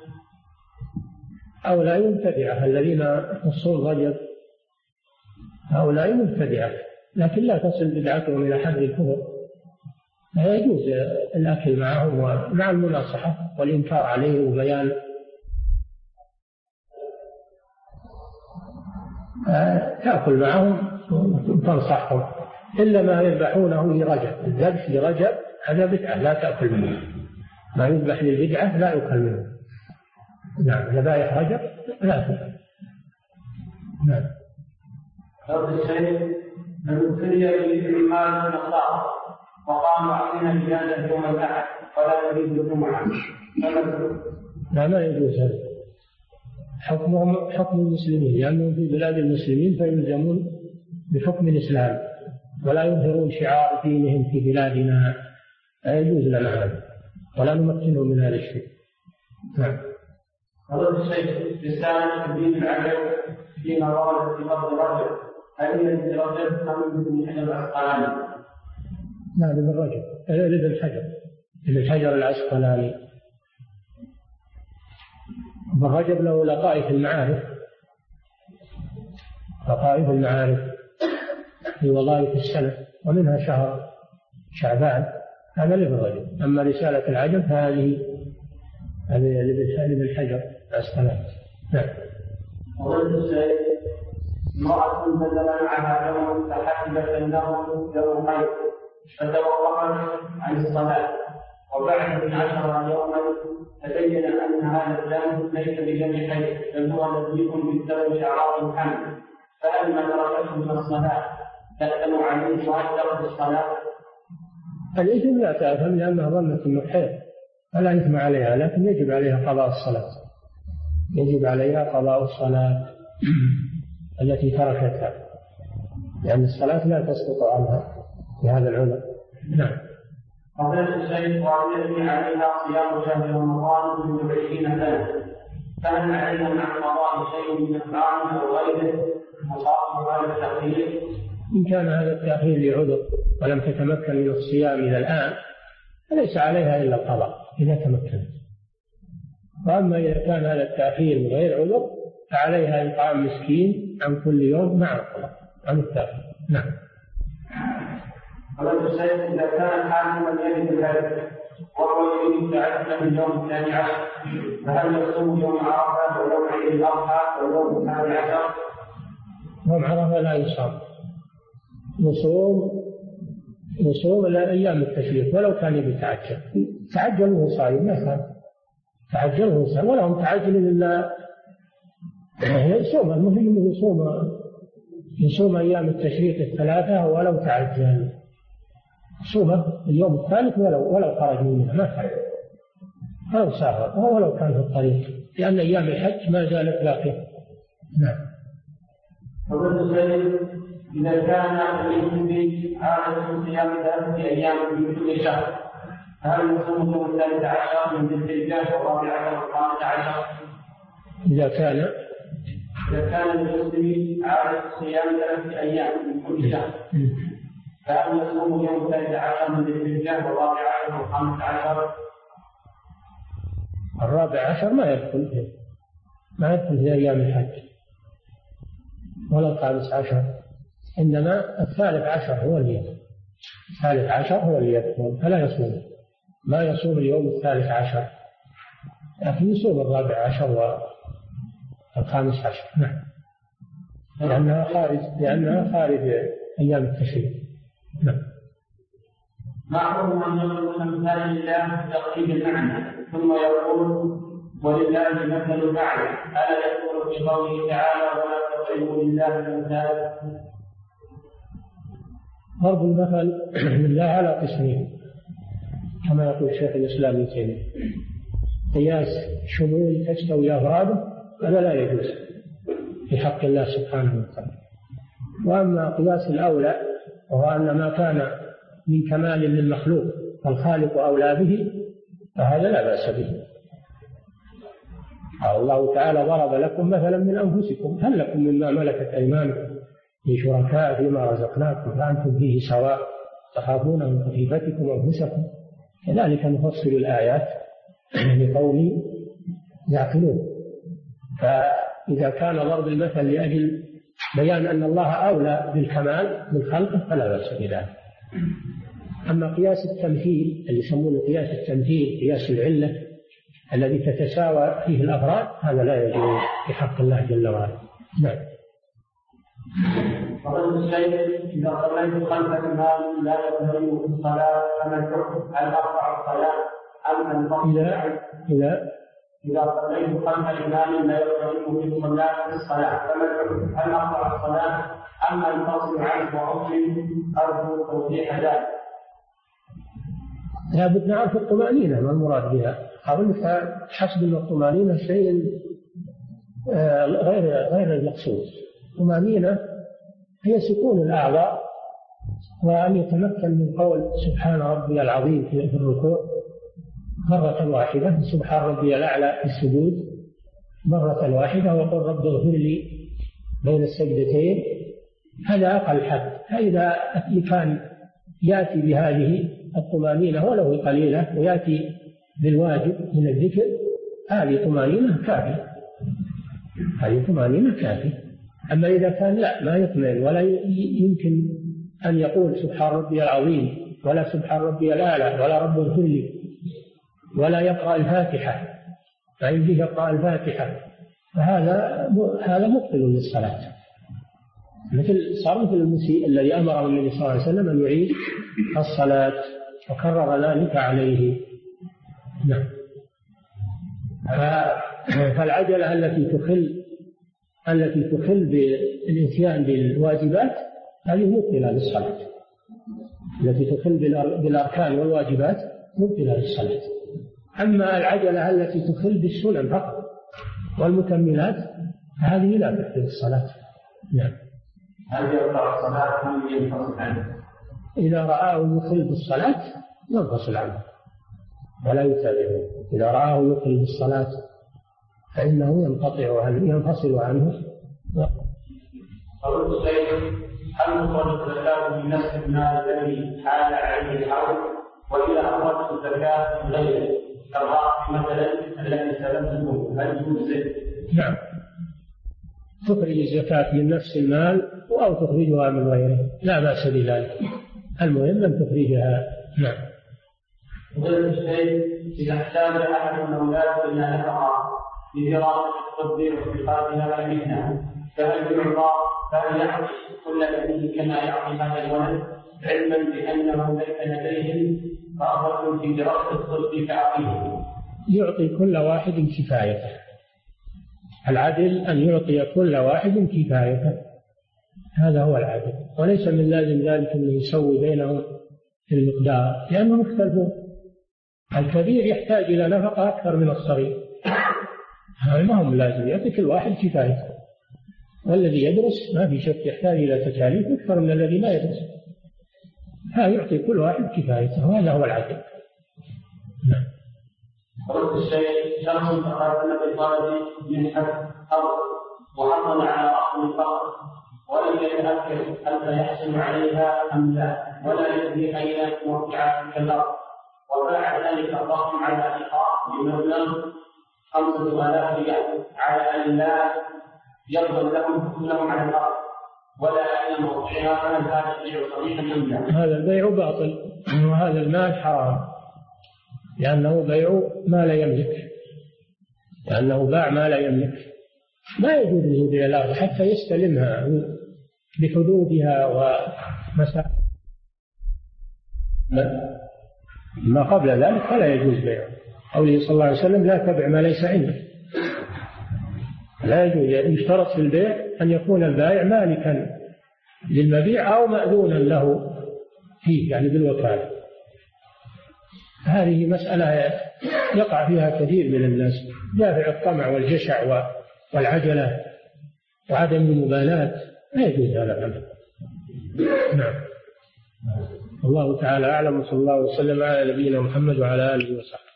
هؤلاء مبتدعة الذين يخصون رجب، هؤلاء مبتدعة، لكن لا تصل بدعتهم إلى حد الكفر. لا يجوز الأكل معهم ومع المناصحة والإنكار عليه وبيان. تأكل معهم وتنصحهم، إلا ما يذبحونه لرجب. الذبح لرجب هذا بدعة لا تأكل منه، ما يذبح للبدعة لا يأكل منه. نعم، ذبائح رجب لا تأكل. نعم. هذا الشيء من ابتلي بالإيمان النصارى وقاموا علينا بهذا يوم الأحد ولا نريد الجمعة، لا ما يجوز هذا. حكمهم حكم المسلمين، لأنهم في بلاد المسلمين فيلزمون بحكم الإسلام، ولا يظهرون شعار دينهم في بلادنا. لا يجوز لنا هذا، ولا نمكنهم من هذا الشيء. نعم. هذا الشيء رسالة الدين العجب فيما ورد في فضل رجب، هل هي لرجب أم ابن حجر العسقلاني؟ لا، لابن رجب، ابن حجر العسقلاني. ابن رجب له لطائف المعارف في وظائف السنة، ومنها شهر شعبان، هذا لابن رجب. أما رسالة العجب فهذه لابن حجر العسقلاني. نعم. وقلت الشيء: امرأة نزل معها يوم فحسبت أنه يوم خير فتوقفت عن الصلاة، وبعد 12 يوما تبين أن هذا الدم ليس بدم خير بل هو نزيف بالدم شعار حمل، فهل من تركته من الصلاة تأثم عليه وأثرت الصلاة؟ الإثم لا تأثم لأنها ظنت أنه خير، فلا إثم عليها، لكن يجب عليها قضاء الصلاة التي تركتها، لأن الصلاة لا تسقط عنها بهذا العذر. نعم. قضيت الشيخ وعلمني عليها صيام شهر رمضان من 20 سنة، فهل علينا مع قضاء شيء من الطعام أو غيره مصاب هذا التأخير؟ إن كان هذا التأخير لعذر ولم تتمكن من الصيام إلى الآن فليس عليها إلا القضاء. إذا تمكنت. وأما إذا كان هذا التأخير من غير عذر فعليها إطعام مسكين عن كل يوم مع الطلاق عن التأخير. نعم. قال الشيخ إذا كان حاكما يجد الهدف وهو يريد تعجل من يوم 12 فهل يصوم يوم عرفة ويوم عيد الأضحى ويوم 12؟ يوم عرفة لا يصام، يصوم أيام التشريق ولو كان يتعجل، تعجل وهو صايم ما كان تعجل وهو صايم ولا هم تعجل إلا يصوم. المهم يصوم أيام التشريق الثلاثة ولو تعجل، صومه اليوم الثالث ولو خرج منه ما كان، ولو سافر ولو كان في الطريق، لأن أيام الحج ما زالت باقية. نعم. إذا كان الإنسان عادة الصيام 3 أيام في كل شهر هل يصوم يوم 13 من ذي الحجة و14 و15؟ إذا كان للمسلم عادة الصيام 3 أيام من كل شهر فهل يصوم يوم 13 من ذي الحجة و14 و15؟ 14 ما يدخل في أيام الحج ولا 15، إنما 13 هو اللي يدخل، 13 هو اللي يدخل فلا يصوم، ما يصوم اليوم 13 لكن يصوم 14 و15. نعم. لأنها خارج أيام التشريق. نعم. معروف أن يقول مثال الله تقريب المعنى ثم يقول ولله مثل الأعلى، ألا يقول في قوله تعالى ولا تضربوا لله الأمثال؟ ضرب المثل لله على قسمين كما يقول شيخ الإسلام ابن تيمية، قياس شمول تستوي أفراده هذا لا يجوز في حق الله سبحانه وتعالى. وأما قياس الأولى وهو أن ما كان من كمال للمخلوق فالخالق أولى به فهذا لا بأس به. الله تعالى ضرب لكم مثلا من أنفسكم هل لكم مما ملكت أيمانكم من شركاء فيما رزقناكم فأنتم فيه سواء تخافون من خيفتكم أنفسكم كذلك نفصل الآيات لقوم يعقلون. فإذا كان ضرب المثل لأجل بيان أن الله أولى بالكمال من خلقه فلا بأس بذلك. أما قياس التمثيل اللي يسمونه قياس التمثيل قياس العلة الذي تتساوى فيه الأفراد هذا لا يجوز في حق الله جل وعلا. نعم. فضل الشيخ إذا صليت خلف إمام لا يقبل الصلاة فما الحكم؟ هل أرفع الصلاة أم أنفصل عنه؟ إذا صليت خلف إمام لا يقبل في الصلاة فما الحكم؟ هل أرفع الصلاة أم أنفصل عنه وأصلي؟ أرجو توضيح ذلك. لابد نعرف الطمأنينة ما المراد بها. أقول لك حسب الطمأنينة شيء غير المقصود. الطمأنينة هي سكون الأعضاء وأن يتمكن من قول سبحان ربي العظيم في الركوع مرة واحدة، سبحان ربي الأعلى في السجود مرة واحدة، وقل رب اغفر لي بين السجدتين. هذا أقل حد. فإذا كان يأتي بهذه الطمأنينة ولو قليلة ويأتي بالواجب من الذكر هذه طمأنينة كافية، هذه طمأنينة كافية. أما إذا كان لا ما يطمئن ولا يمكن أن يقول سبحان ربي العظيم ولا سبحان ربي الأعلى ولا رب اغفر لي ولا يقرأ الفاتحة فإن به يقرأ الفاتحة فهذا مبطل للصلاة. صار مثل المسيء الذي أمره النبي صلى الله عليه وسلم أن يعيد الصلاة وكرر ذلك عليه. نعم. فالعجلة التي تخل بالإتيان بالواجبات هذه مبطلة للصلاة، التي تخل بالأركان والواجبات مبطلة للصلاة. أما العجلة التي تخل بالسنن فقط والمكملات هذه لا تبطل الصلاة. نعم. هل يقطع الصلاة أم ينفصل عنه؟ إذا رآه يخل بالصلاة ينفصل عنه ولا يتابعه. إذا رآه يخل بالصلاة فإنه ينفصل عنه. قول الشيخ هل تخرج الزكاة من نفس المال الذي حال عليه الحول وإذا أخرجت الزكاة من غيره كالرأس مثلا التي سلمتم هل تجزئ؟ نعم، تخرج الزكاة من نفس المال أو تخرجها من غيره لا بأس بذلك، المهم أن تخرجها. نعم. وغير الشيء إذا احتاج أحد من الأولاد إلى نفقة لدراسة الطب واتخاذها كمهنة فهل يعطي كل ابنه كما يعطي هذا الولد علما بأنه ليس لديهم رغبة في دراسة الطب كأخيه؟ يعطي كل واحد كفايته، العدل أن يعطي كل واحد كفايته، هذا هو العدل، وليس من لازم ذلك أن يسوي بينهم في المقدار لأنهم يختلفون، الكبير يحتاج إلى نفقة أكثر من الصغير، هذا ما هم لازم، يعطي كل واحد كفايته، والذي يدرس ما في شك يحتاج إلى تكاليف أكثر من الذي لا يدرس، هذا يعطي كل واحد كفايته، وهذا هو العدل. نعم. قلت الشيء شخص تقدم بطلب منحة أرض وحصل على أصل الفقر ولم يتأكد هل سيحصل عليها أم لا، ولا يدري أين موقع تلك الأرض، وباع ذلك الضخم على إخاء بمبلغ 5000 ريال على أن لا يفضل لهم حصولهم على الأرض ولا أين موقعها، هل هذا البيع صحيح أم لا؟ هذا البيع باطل، وهذا المال حرام لأنه بيع ما لا يملك، لأنه باع ما لا يملك، ما يجوز له يبيع الأرض حتى يستلمها بحدودها ومساحتها، ما قبل ذلك فلا يجوز بيعه. قوله صلى الله عليه وسلم لا تبع ما ليس عندك، لا يجوز، يشترط في البيع أن يكون البائع مالكا للمبيع أو مأذونا له فيه يعني بالوكالة. هذه مسألة يقع فيها كثير من الناس، دافع الطمع والجشع والعجلة وعدم المبالاة، لا يجوز هذا الأمر. نعم. الله تعالى أعلم، وصلى الله وسلم على نبينا محمد وعلى آله وصحبه.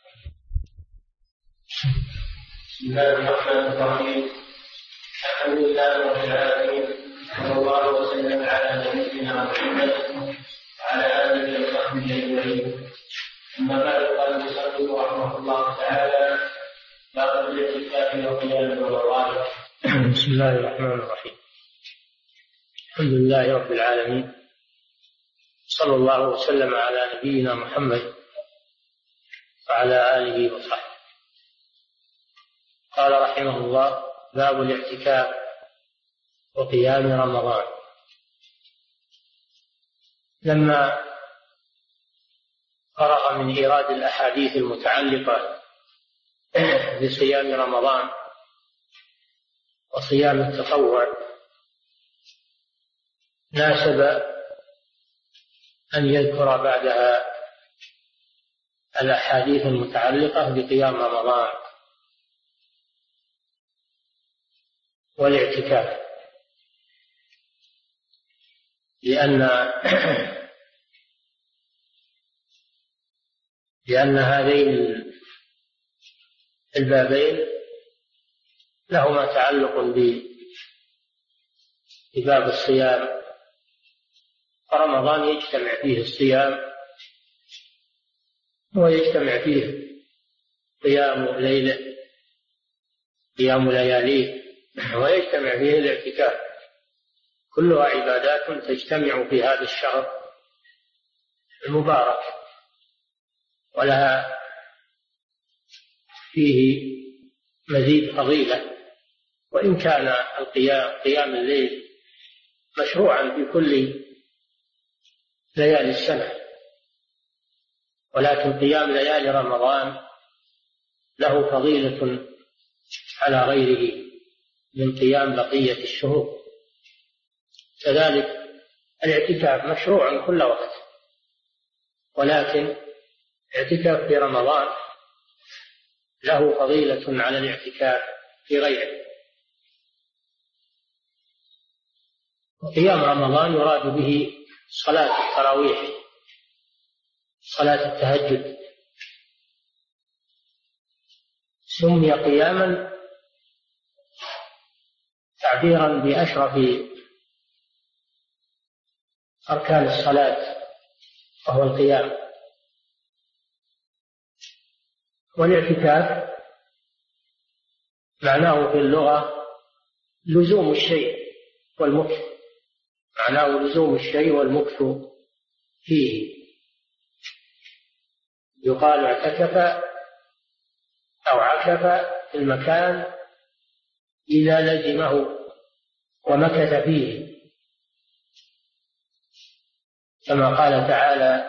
بسم الله الرحمن الرحيم، الحمد لله رب العالمين، صلى الله وسلم على نبينا محمد وعلى آله وصحبه أجمعين. أما بعد، قال المصنف رحمه الله تعالى: باب الاعتكاف وقيام رمضان. بسم الله الرحمن الرحيم، الحمد لله رب العالمين، صلى الله وسلم على نبينا محمد وعلى آله وصحبه. قال رحمه الله: باب الاعتكاف وقيام رمضان. لما فرغ من إيراد الأحاديث المتعلقة بصيام رمضان وصيام التطوع، ناسب أن يذكر بعدها الأحاديث المتعلقة بقيام رمضان والاعتكاف، لأن هذين البابين لهما تعلق بباب الصيام، فرمضان يجتمع فيه الصيام ويجتمع فيه قيام ليله قيام لياليه، ويجتمع فيه الاعتكاف، كلها عبادات تجتمع في هذا الشهر المبارك، ولها فيه مزيد فضيلة. وإن كان قيام الليل مشروعا في كل ليالي السنة، ولكن قيام ليالي رمضان له فضيلة على غيره من قيام بقية الشهور. كذلك الاعتكاف مشروع كل وقت، ولكن اعتكاف في رمضان له فضيلة على الاعتكاف في غيره. قيام رمضان يراد به صلاة التراويح، صلاة التهجد، سمي قياما تعبيرا بأشرف أركان الصلاة وهو القيام. والاعتكاف معناه في اللغة لزوم الشيء والمكث، معناه لزوم الشيء والمكث فيه. يقال اعتكف أو عكف في المكان إذا لزمه ومكث فيه، كما قال تعالى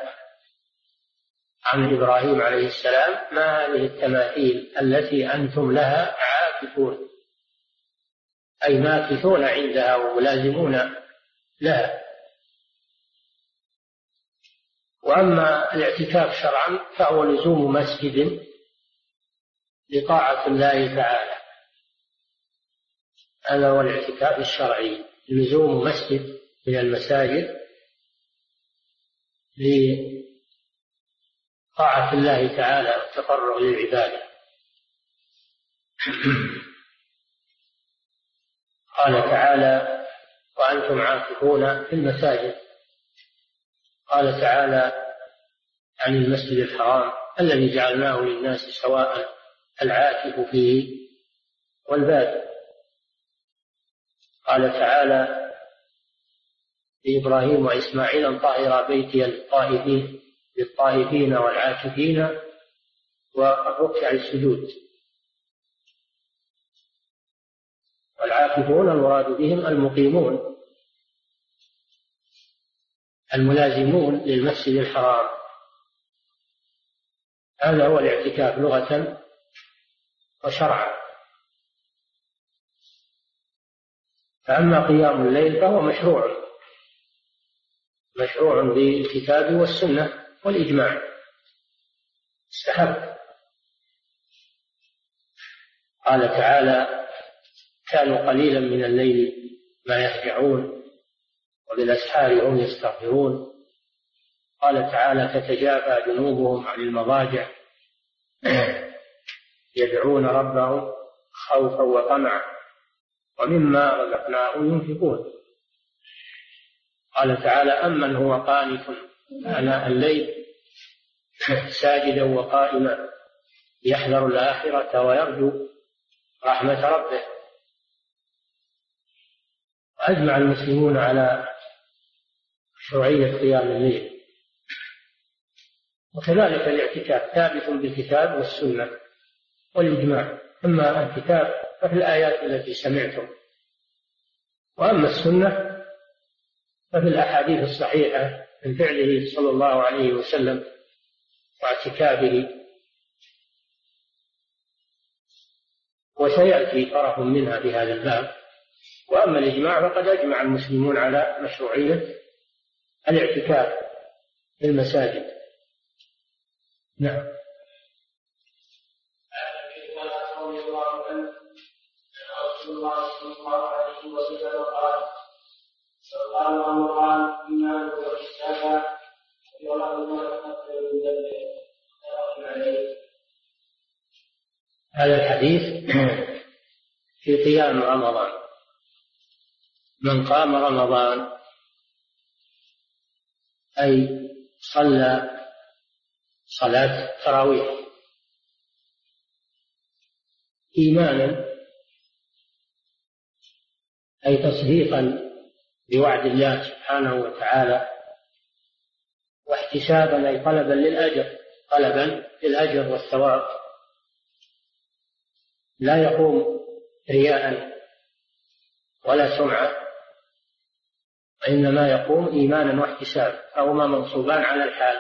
عن إبراهيم عليه السلام: ما هذه التماثيل التي أنتم لها عاكفون، أي ماكثون عندها وملازمون لها. وأما الاعتكاف شرعا فهو لزوم مسجد لطاعة الله تعالى، هذا هو الاعتكاف الشرعي، لزوم مسجد من المساجد لطاعة الله تعالى والتفرغ للعبادة. قال تعالى: وأنتم عاكفون في المساجد. قال تعالى عن المسجد الحرام: الذي جعلناه للناس سواء العاكف فيه والباد. قال تعالى لإبراهيم وإسماعيل: أن طهر بيتي للطائفين والعاكفين والركع السجود. والعاكفون المراد بهم المقيمون الملازمون للمسجد الحرام، هذا هو الاعتكاف لغة وشرعا. فأما قيام الليل فهو مشروع بالكتاب والسنة والإجماع، استحب. قال تعالى: كانوا قليلا من الليل ما يهجعون وبالأسحار هم يستغفرون. قال تعالى: تتجافى جنوبهم عن المضاجع يدعون ربهم خوفا وطمعا ومما رزقناهم ينفقون. قال تعالى: أمن هو قانت آناء الليل ساجدا وقائما يحذر الآخرة ويرجو رحمة ربه. أجمع المسلمون على مشروعية قيام الليل. وكذلك الاعتكاف ثابت بالكتاب والسنة والإجماع. أما الكتاب ففي الآيات التي سمعتم، وأما السنة ففي الأحاديث الصحيحة من فعله صلى الله عليه وسلم واعتكافه. وسيأتي طرف منها في هذا الباب. وأما الإجماع فقد أجمع المسلمون على مشروعية الاعتكاف في المساجد. نعم. رسول الله صلى الله عليه وسلم قال رمضان إيمان وإحسان وله ما تقبل من ذنبه. هذا الحديث في قيام رمضان. من قام رمضان أي صلى صلاة تراويح إيمانا أي تصديقا بوعد الله سبحانه وتعالى، واحتسابا أي طلبا للأجر والثواب، لا يقوم رياء ولا سمعة، وإنما يقوم إيمانا واحتسابا، فهما منصوبان على الحال،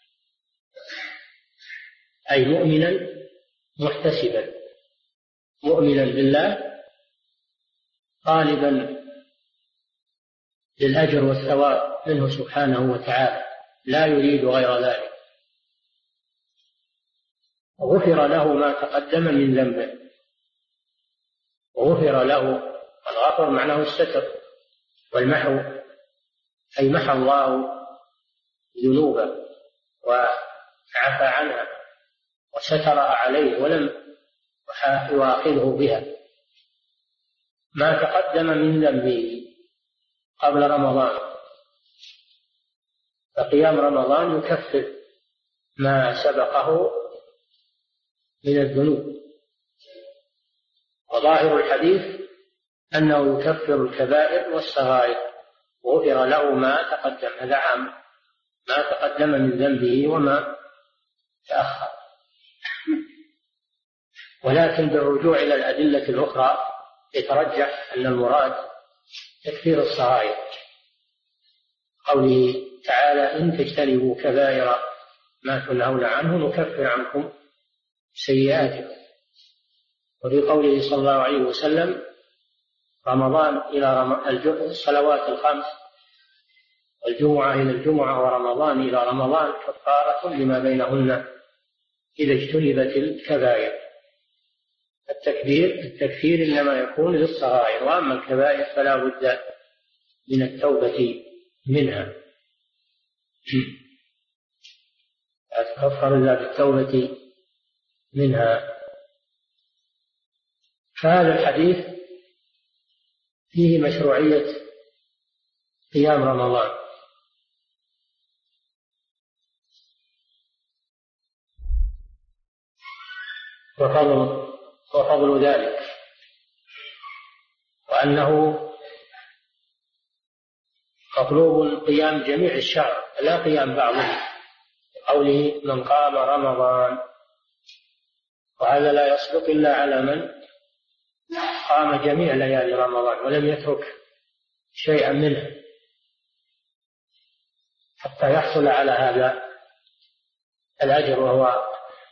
أي مؤمنا محتسبا، مؤمنا بالله طالبا للأجر والثواب منه سبحانه وتعالى، لا يريد غير ذلك. غفر له ما تقدم من ذنبه، وغفر له. الغفر معناه الستر والمحو، أي محى الله ذنوبه وعفى عنها وستر عليه ولم يؤاخذه بها. ما تقدم من ذنبه قبل رمضان، فقيام رمضان يكفر ما سبقه من الذنوب. وظاهر الحديث أنه يكفر الكبائر والصغائر، غفر له ما تقدم، هذا عام، ما تقدم من ذنبه وما تأخر. ولكن بالرجوع إلى الأدلة الأخرى يترجح أن المراد تكفير الصغائر، قوله تعالى: إن تجتنبوا كبائر ما تنهون عنه نكفر عنكم سيئاتكم. وفي قوله صلى الله عليه وسلم: رمضان إلى الصلوات الخمس والجمعة إلى الجمعة ورمضان إلى رمضان كفارة لما بينهن إذا اجتنبت الكبائر. التكفير إنما يكون للصغائر، وأما الكبائر فلا بد من التوبة منها، لا تكفر إلا بالتوبة منها. فهذا الحديث فيه مشروعية قيام رمضان، وفضل ذلك، وأنه مطلوب قيام جميع الشهر لا قيام بعضه، قوله: من قام رمضان. وهذا لا يصدق إلا على من قام جميع ليالي رمضان ولم يترك شيئا منه، حتى يحصل على هذا الأجر، وهو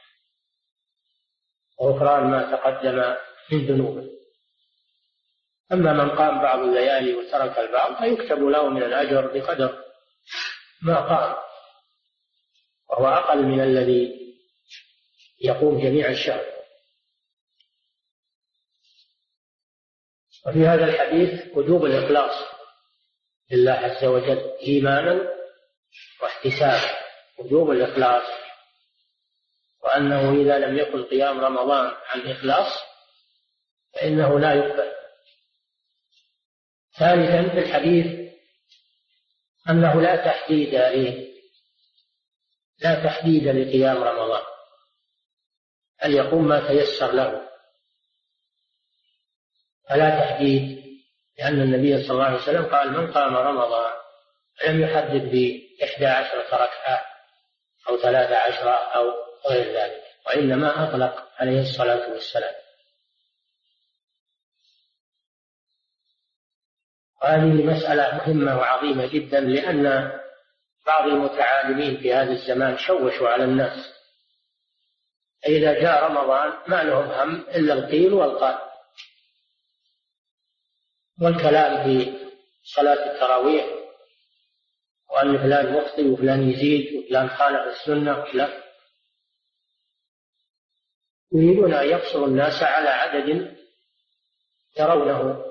غفران ما تقدم من ذنوبه. أما من قام بعض الليالي وترك البعض فيكتب له من الأجر بقدر ما قام، وهو أقل من الذي يقوم جميع الشهر. وفي هذا الحديث وجوب الإخلاص لله عز وجل إيمانا واحتسابا، وجوب الإخلاص، وأنه إذا لم يكن قيام رمضان عن إخلاص فإنه لا يقبل. ثالثا في الحديث أنه لا تحديد لقيام رمضان، أن يقوم ما تيسر له، فلا تحديد، لأن النبي صلى الله عليه وسلم قال: من قام رمضان، لم يحدد ب11 ركعة أو 13 أو غير ذلك، وإنما أطلق عليه الصلاة والسلام. وهذه مسألة مهمة وعظيمة جدا، لأن بعض المتعالمين في هذا الزمان شوشوا على الناس، إذا جاء رمضان ما لهم هم إلا القيل والقال والكلام في صلاة التراويح، وأن فلان مخطئ وفلان يزيد وفلان خالف السنة وفلان، يريدون أن يقصروا الناس على عدد يرونه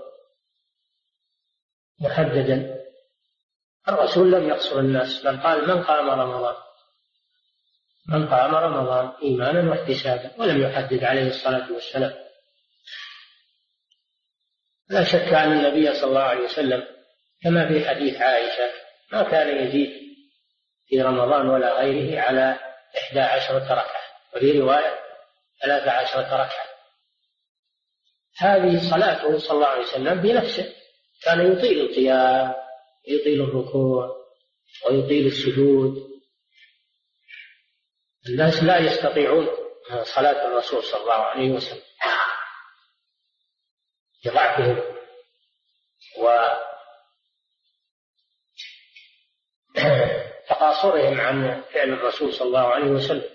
محددا. الرسول لم يقصر الناس، بل قال: من قام رمضان إيمانا واحتسابا، ولم يحدد عليه الصلاة والسلام. لا شك أن النبي صلى الله عليه وسلم كما في حديث عائشة ما كان يزيد في رمضان ولا غيره على 11 ركعة، وفي رواية 13 ركعة. هذه صلاته صلى الله عليه وسلم بنفسه، كان يطيل القيام ويطيل الركوع ويطيل السجود. الناس لا يستطيعون صلاة الرسول صلى الله عليه وسلم لضعفهم وتقاصرهم عن فعل الرسول صلى الله عليه وسلم.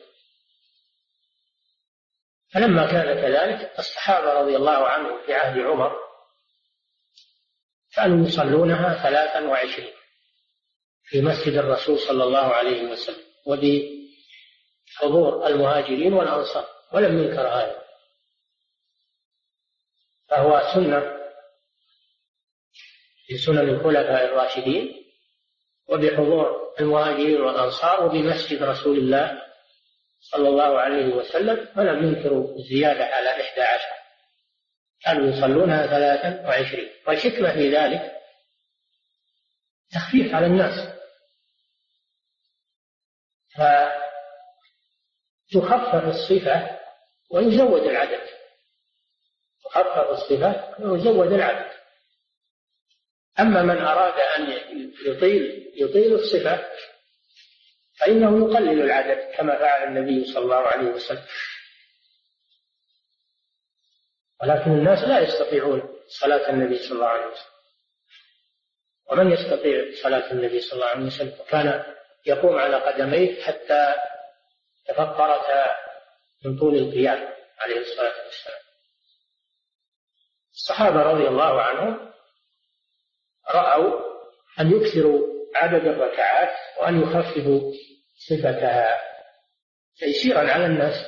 فلما كان كذلك الصحابة رضي الله عنهم في عهد عمر كانوا يصلونها 23 في مسجد الرسول صلى الله عليه وسلم، وبحضور المهاجرين والأنصار، ولم ينكر هذا، فهو سنة في سنن الخلفاء الراشدين، وبحضور المهاجرين والأنصار، وبمسجد رسول الله صلى الله عليه وسلم، فلم ينكروا الزيادة على 11، كانوا يصلونها 23. والحكمة في ذلك تخفيف على الناس، فتخفف الصفة ويزود العدد، يخفف الصفات ويزود العدد. أما من أراد أن يطيل الصفة فإنه يقلل العدد كما فعل النبي صلى الله عليه وسلم. ولكن الناس لا يستطيعون صلاة النبي صلى الله عليه وسلم، ومن يستطيع صلاة النبي صلى الله عليه وسلم كان يقوم على قدميه حتى تفقرت من طول القيام عليه الصلاة والسلام. الصحابة رضي الله عنهم رأوا أن يكثروا عدد الركعات وأن يخففوا صفتها تيسيرا على الناس.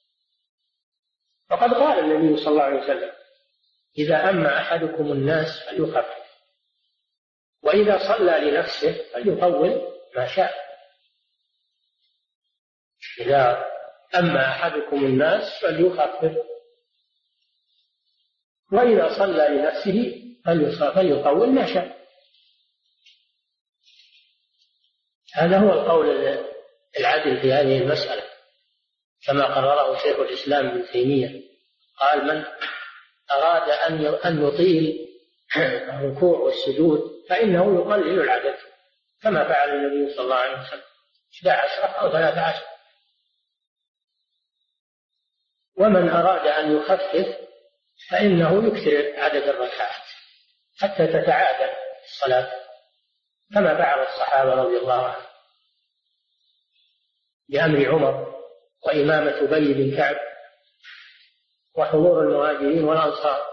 وقد قال النبي صلى الله عليه وسلم: إذا أما أحدكم الناس فليخفف، وإذا صلى لنفسه فليطول ما شاء. إذا أما أحدكم الناس فليخفف، وإذا صلى لنفسه فليطول ما شاء. هذا هو القول العدل في هذه المسألة، كما قرره شيخ الإسلام ابن تيمية، قال: من أراد أن يطيل الركوع والسجود فإنه يقلل العدد كما فعل النبي صلى الله عليه وسلم 11 أو 13. ومن أراد أن يخفف فإنه يكثر عدد الركعات حتى تتعادل الصلاة كما فعل الصحابة رضي الله عنهم بأمر عمر وإمامة أبي بن كعب وحضور المهاجرين والأنصار.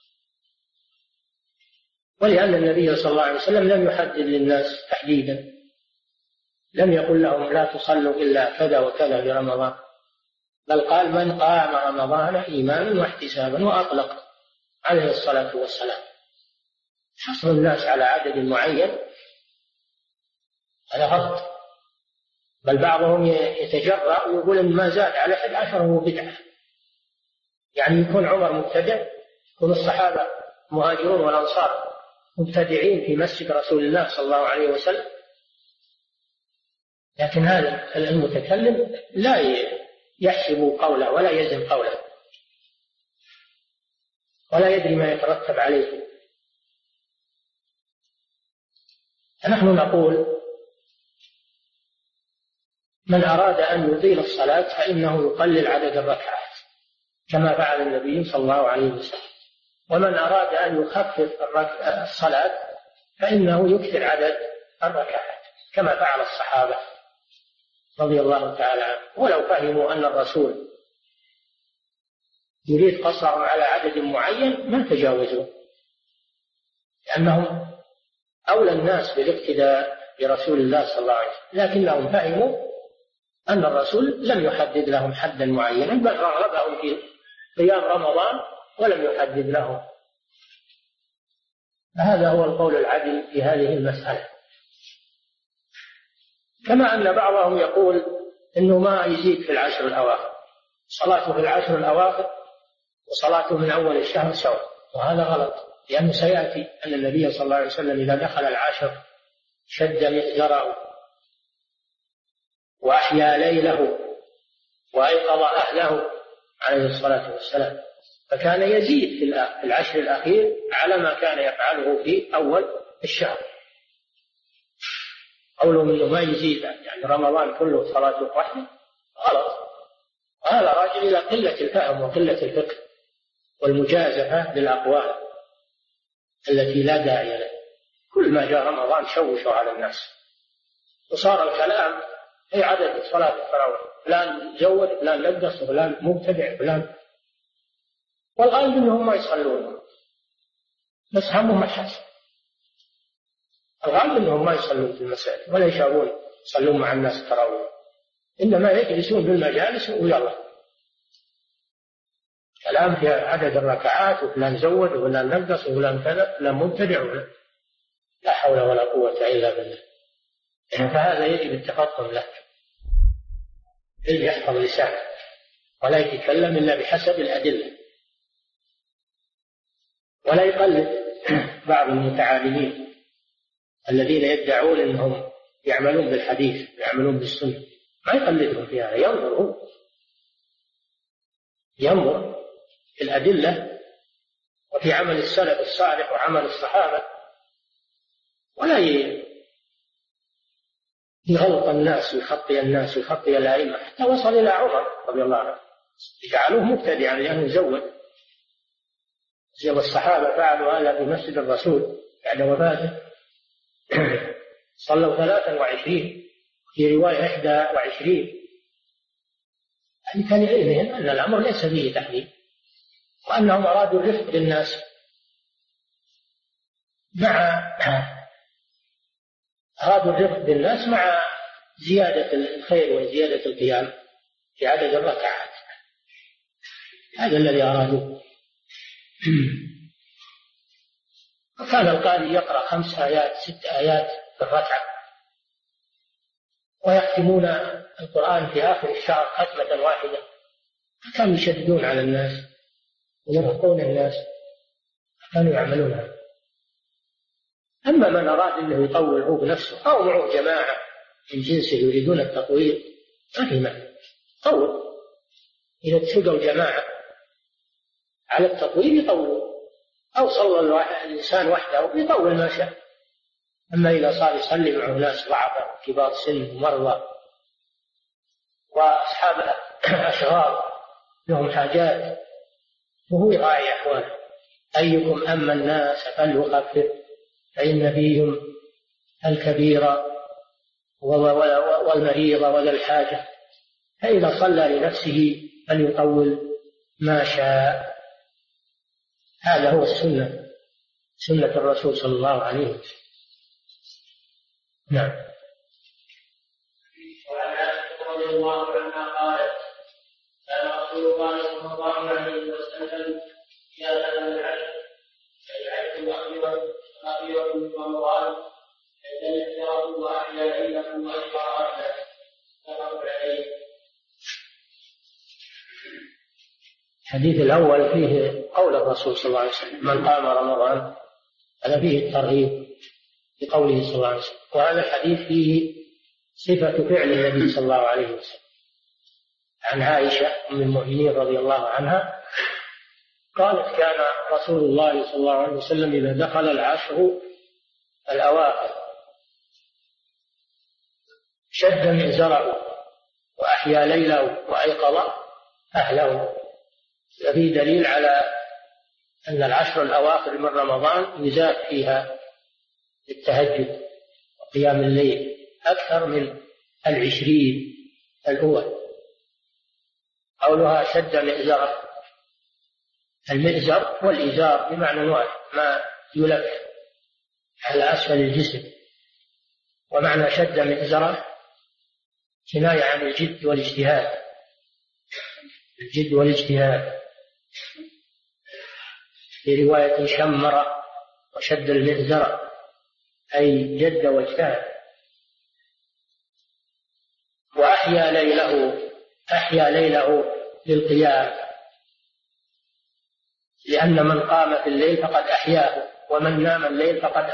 ولأن النبي صلى الله عليه وسلم لم يحدد للناس تحديدا، لم يقل لهم لا تصلوا إلا كذا وكذا في رمضان، بل قال: من قام رمضان إيمانا واحتسابا، وأطلق عليه الصلاة والسلام. حصر الناس على عدد معين هذا غلط، بل بعضهم يتجرأ ويقول إن ما زاد على 11 هو بدعة. يعني يكون عمر مبتدع، يكون الصحابة مهاجرون والأنصار مبتدعين في مسجد رسول الله صلى الله عليه وسلم. لكن هذا المتكلم لا يحسب قوله ولا يزن قوله ولا يدري ما يترتب عليه. فنحن نقول: من أراد أن يطيل الصلاة فإنه يقلل عدد الركعات كما فعل النبي صلى الله عليه وسلم، ومن أراد أن يخفف الصلاة فإنه يكثر عدد الركعات كما فعل الصحابة رضي الله تعالى عنهم. ولو فهموا أن الرسول يريد قصرهم على عدد معين ما تجاوزوا، لأنهم أولى الناس بالاقتداء برسول الله صلى الله عليه وسلم، لكنهم فهموا أن الرسول لم يحدد لهم حدا معينا، بل رغبهم في قيام رمضان ولم يحدد لهم. هذا هو القول العدل في هذه المسألة. كما أن بعضهم يقول إنه ما يزيد في العشر الأواخر، صلاته في العشر الأواخر وصلاته من أول الشهر سواء، وهذا غلط، لأنه سيأتي أن النبي صلى الله عليه وسلم إذا دخل العشر شد مئزره وأحيا ليله وأيقظ أهله عليه الصلاة والسلام، فكان يزيد في العشر الأخير على ما كان يفعله في أول الشهر. قوله منه ما يزيد يعني رمضان كله صلاة واحدة غلط، وهذا راجع إلى قلة الفهم وقلة الفقه والمجازفة للأقوال التي لا داعي لها. كل ما جاء رمضان شوشوا على الناس وصار الكلام أي عدد صلاة التراويح، فلان زود، فلان نقص، فلان مبتدع، فلان، والغالب أنهم ما يصلون، بس همهم الحسن. الغالب أنهم ما يصلون في المساجد ولا يشاءون يصلون مع الناس التراويح، إنما يجلسون بالمجالس ويلا كلام في عدد الركعات، وفلان زود وفلان نقص وفلان كذا، فلان مبتدع وفلان. لا حول ولا قوة إلا بالله. فهذا يجب التفطن له، يحفظ لسانه ولا يتكلم إلا بحسب الأدلة، ولا يقلد بعض المتعالمين الذين يدعون أنهم يعملون بالحديث يعملون بالسنة، ما يقلدهم في هذا، ينظر في الأدلة وفي عمل السلف الصالح وعمل الصحابة، ولا يغلط الناس ويخطي الناس ويخطي الأئمة، حتى وصل إلى عمر رضي الله عنه جعلوه مبتدعا لأنه زود زي الصحابة فعلوا هذا في مسجد الرسول بعد وفاته. صلوا 23 في رواية 21. يعني كان علمهم أن الأمر ليس فيه تحريم، وأنهم أرادوا الرفق بالناس مع زيادة الخير وزيادة القيام في عدد الركعات. هذا الذي أرادوه. وكان القارئ يقرأ 5 آيات 6 آيات في الركعة، ويختمون القرآن في آخر الشهر ختمة واحدة، فكانوا يشددون على الناس ويرهقون الناس، كانوا يعملونها. أما من أراد أنه يطول هو بنفسه أو معه جماعة من جنسه يريدون التطويل ما في معنى، طول. إذا اتفقوا جماعة على التطويل يطولوا، أو صلى الإنسان وحده يطول ما شاء. أما إذا صار يصلي معه ناس ضعفاء كبار سن ومرضى وأصحاب أشغال لهم حاجات وهو يراعي أحواله، أيكم أما الناس فليخفف فإن فيهم الكبير والمريض وذا الحاجة، فإذا صلى لنفسه فليطول ما شاء. هذا هو سنة الرسول صلى الله عليه وسلم. نعم. وعن عائشة رضي الله عنها قالت: كان رسول الله صلى الله عليه وسلم إذا دخل العشر أخيرا من رمضان فليذكره وأحيا ليله وأشرع أهله. متفق عليه. الحديث الأول فيه قول الرسول صلى الله عليه وسلم: من قام رمضان، هذا فيه الترغيب بقوله صلى الله عليه وسلم. وهذا الحديث فيه صفة فعل النبي صلى الله عليه وسلم. عن عائشة أم المؤمنين رضي الله عنها قالت: كان رسول الله صلى الله عليه وسلم إذا دخل العشر الأواخر شد مئزره وأحيا ليله وأيقظ أهله. ففي دليل على أن العشر الأواخر من رمضان يزاد فيها التهجد وقيام الليل أكثر من 20 الأول. قولها شد مئزره، المئزر والإزار بمعنى واحد، ما يلف على أسفل الجسم. ومعنى شد مئزره كناية عن الجد والاجتهاد، الجد والاجتهاد. في رواية شمر وشد المئزر أي جد واجتهد. وأحيا ليله للقيام، لأن من قام في الليل فقد أحياه، ومن نام الليل فقد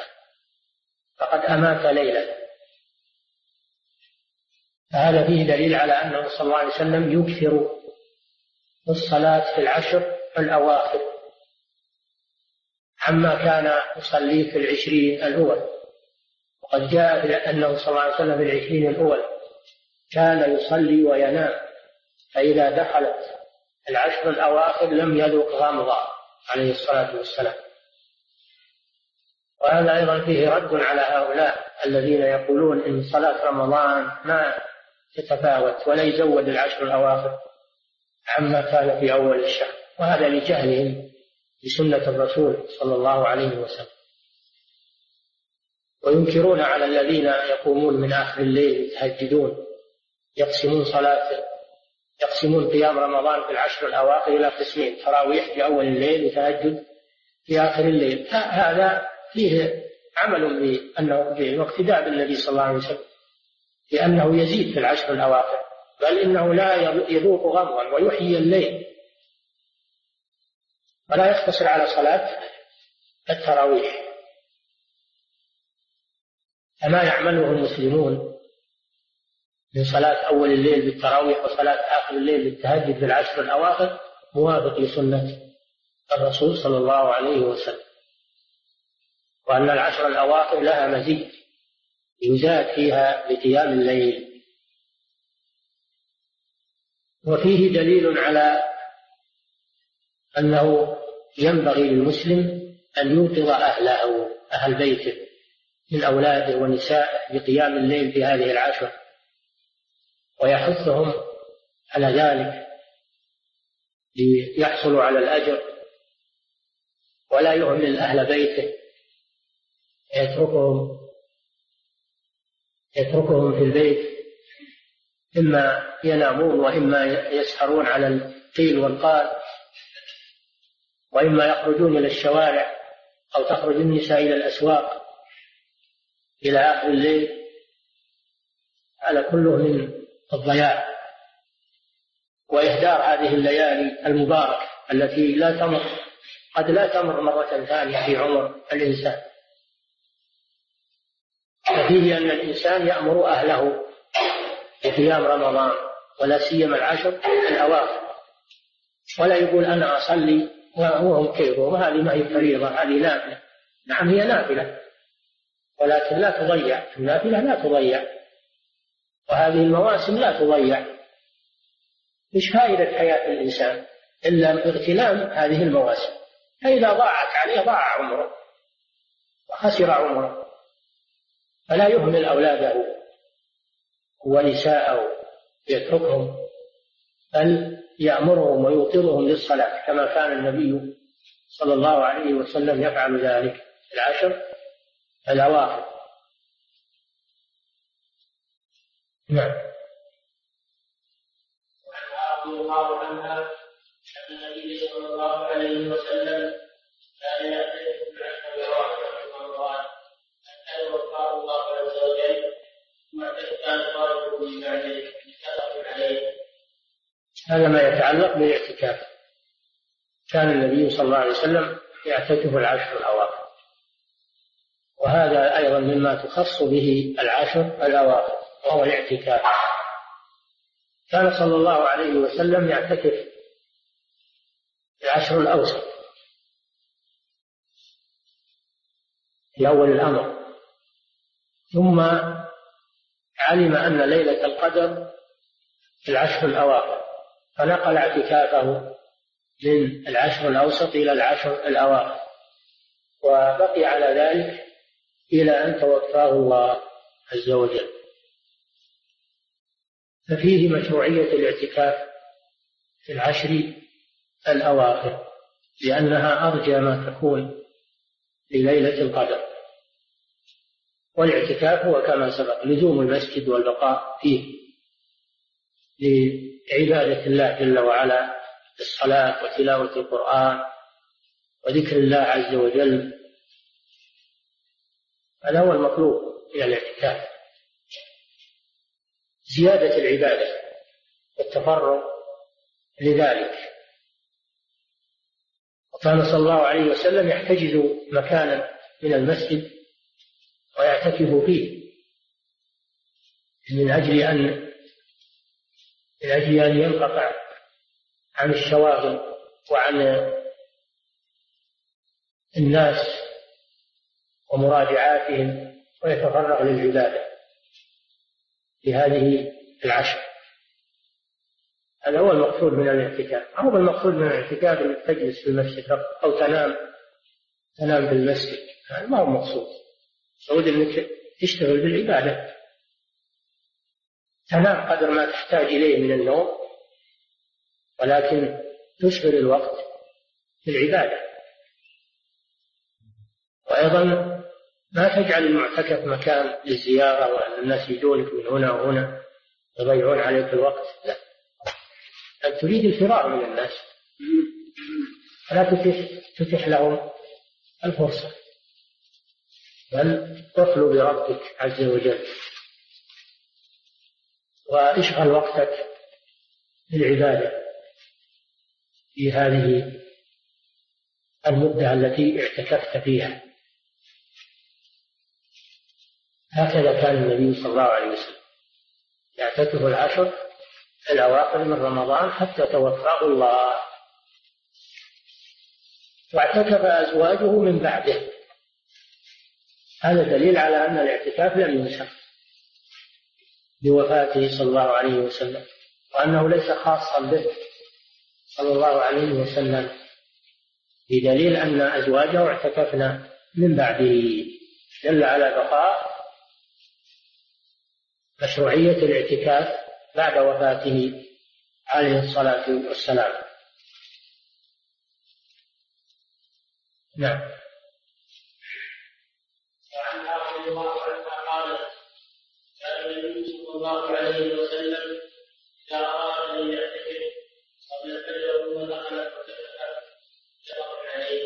أمات ليلا. فهذا فيه دليل على أنه صلى الله عليه وسلم يكثر الصلاة في العشر الأواخر عما كان يصلي في 20 الأول. وقد جاء أنه صلى الله عليه وسلم في 20 الأول كان يصلي وينام، فإذا دخلت العشر الأواخر لم يذق غمضا عليه الصلاة والسلام. وهذا أيضا فيه رد على هؤلاء الذين يقولون إن صلاة رمضان ما تتفاوت ولا يزود العشر الأواخر عما كان في أول الشهر، وهذا لجهلهم بسنة الرسول صلى الله عليه وسلم. وينكرون على الذين يقومون من آخر الليل يتهجدون، يقسمون قيام رمضان في العشر الأواخر إلى قسمين: تراويح في أول الليل وتهجد في آخر الليل. هذا فيه عمل بأنه واقتداء بالنبي صلى الله عليه وسلم، لأنه يزيد في العشر الأواخر، بل إنه لا يذوق غمضا ويحيي الليل، ولا يقتصر على صلاة التراويح. فما يعمله المسلمون من صلاة أول الليل بالتراويح وصلاة آخر الليل بالتهجد في العشر الأواخر موافق لسنة الرسول صلى الله عليه وسلم، وأن العشر الأواخر لها مزيد يزاد فيها بقيام الليل. وفيه دليل على أنه ينبغي للمسلم أن يوقظ أهله أهل بيته من أولاده ونسائه بقيام الليل في هذه العشر، ويحثهم على ذلك ليحصلوا على الأجر، ولا يهمل أهل بيته يتركهم في البيت إما ينامون وإما يسهرون على القيل والقال، وإما يخرجون إلى الشوارع أو تخرج النساء إلى الأسواق إلى آخر الليل. على كله من الضياع وإهدار هذه الليالي المباركة التي قد لا تمر مرة ثانية في عمر الإنسان. ففيه أن الإنسان يأمر أهله بقيام رمضان ولا سيما العشر الأواخر، ولا يقول أنا أصلي وهم كيفهم، هذه ما هي فريضة، هذه نافلة. نعم هي نافلة، ولكن لا تضيع، النافلة لا تضيع، وهذه المواسم لا تضيع. مش فائدة حياة الإنسان إلا اغتنام هذه المواسم، فإذا ضاعت عليه ضاع عمره وخسر عمره. فلا يهمل أولاده ونساءه يتركهم، بل يأمرهم ويوقظهم للصلاة كما كان النبي صلى الله عليه وسلم يفعل ذلك في العشر الأواخر. نعم. رضي الله عنها أن النبي صلى الله عليه وسلم كان يعتكف العشر الأواخر من رمضان حتى يوفاه الله عز وجل، كان طالبه من بعده متفق عليه. هذا ما يتعلق بالاعتكاف. كان النبي صلى الله عليه وسلم يعتكف العشر الأواخر، وهذا أيضا مما تخص به العشر الأواخر وهو الاعتكاف. كان صلى الله عليه وسلم يعتكف العشر الأوسط في أول الأمر، ثم علم أن ليلة القدر في العشر الأواخر فنقل اعتكافه من العشر الأوسط إلى العشر الأواخر، وبقي على ذلك إلى أن توفاه الله عز وجل. ففيه مشروعية الاعتكاف في العشر الأواخر لأنها أرجى ما تكون لليلة القدر. والاعتكاف هو كما سبق لزوم المسجد والبقاء فيه لعبادة الله جل وعلا بالصلاة وتلاوة القرآن وذكر الله عز وجل. هذا هو المطلوب من الاعتكاف، زيادة العبادة والتفرغ لذلك. وكان صلى الله عليه وسلم يحتجز مكانا من المسجد ويعتكف فيه من أجل أن ينقطع عن الشواغل وعن الناس ومراجعاتهم ويتفرغ للعبادة لهذه العشر. هذا هو المقصود من الاعتكاف. هو المقصود من الاعتكاف أنك تجلس في المسجد أو تنام في المسجد، هذا ما هو المقصود. المقصود أنك تشتغل بالعبادة، تنام قدر ما تحتاج إليه من النوم، ولكن تشغل الوقت بالعبادة. وأيضا ما تجعل المعتكف مكان للزيارة وأن الناس يجونك من هنا وهنا يضيعون عليك الوقت، لا، أن تريد الفرار من الناس فلا تتح لهم الفرصة، بل تخلو بربك عز وجل واشغل وقتك بالعبادة في هذه المدة التي اعتكفت فيها. هكذا كان النبي صلى الله عليه وسلم يعتكف العشر الأواخر من رمضان حتى توفاه الله، واعتكف أزواجه من بعده. هذا دليل على أن الاعتكاف لم ينسخ بوفاته صلى الله عليه وسلم، وأنه ليس خاصا به صلى الله عليه وسلم، بدليل أن أزواجه اعتكفنا من بعده، دل على بقاء مشروعية الاعتكاف بعد وفاته عليه الصلاة والسلام. نعم. وعنها رضي الله عنها قالت: كان النبي صلى الله عليه وسلم إذا أراد أن يعتكف قبل الفجر ثم دخل فاعتكف شرع عليه.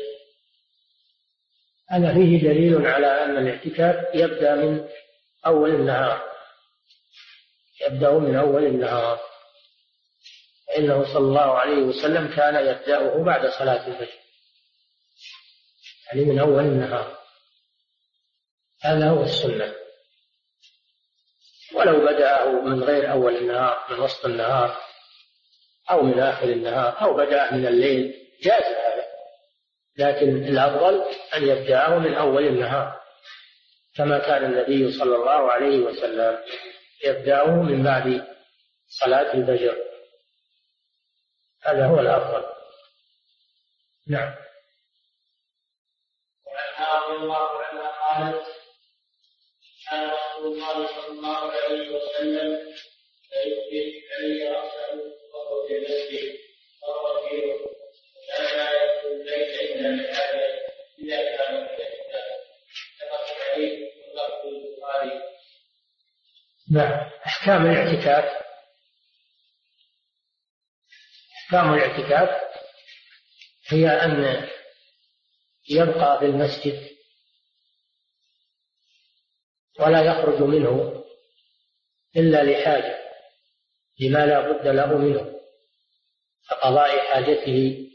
هذا فيه دليل على أن الاعتكاف يبدأ من أول النهار، يبدأ من أول النهار، فإنه صلى الله عليه وسلم كان يبدأه بعد صلاة الفجر، يعني من أول النهار. هذا هو السنة، ولو بدأه من غير أول النهار، من وسط النهار أو من آخر النهار أو بدأ من الليل جاز هذا، لكن الأفضل أن يبدأه من أول النهار كما كان النبي صلى الله عليه وسلم يبدأه من بعد صلاة الفجر، هذا هو الأفضل. نعم. وعنها رضي الله عنها قالت: كان رسول الله صلى الله عليه وسلم فيثبت علي رأسه وهو في المسجد وهو فيه، وكان لا يدخل البيت إلا لحاجة إذا كان من الكتاب. تفق عليه واللفظ البخاري. نعم. أحكام الاعتكاف. أحكام الاعتكاف هي أن يبقى في المسجد ولا يخرج منه إلا لحاجة، لما لا بد له منه كقضاء حاجته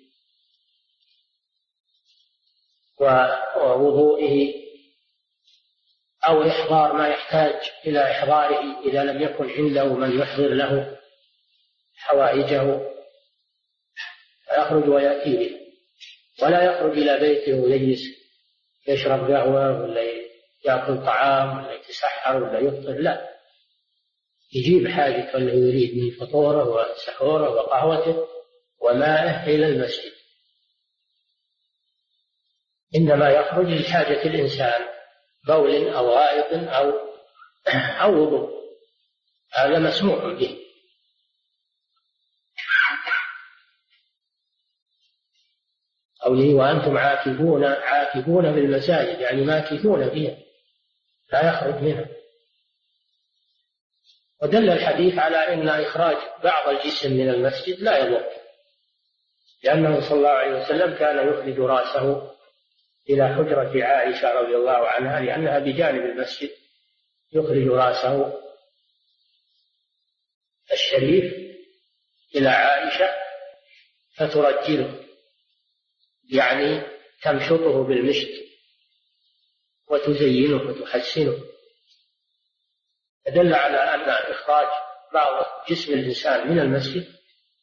ووضوئه، أو إحضار ما يحتاج إلى إحضاره إذا لم يكن عنده من يحضر له حوائجه، فيخرج ويأتي به، ولا يخرج إلى بيته ويجلس يشرب قهوة ولا يأكل طعام ولا يتسحر ولا يفطر، لا، يجيب حاجة اللي يريد من فطوره وسحوره وقهوته وماءه إلى المسجد، إنما يخرج لحاجة الإنسان، بول أو غائط أو وضوء، هذا مسموح به. قوله وأنتم عاكفون بالمساجد، يعني ماكثون فيها لا يخرج منها. ودل الحديث على أن إخراج بعض الجسم من المسجد لا يضر، لأنه صلى الله عليه وسلم كان يخرج رأسه إلى حجرة عائشة رضي الله عنها، لأنها بجانب المسجد، يخرج رأسه الشريف إلى عائشة فترجله، يعني تمشطه بالمشط وتزينه وتحسنه. دل على أن إخراج بعض جسم الإنسان من المسجد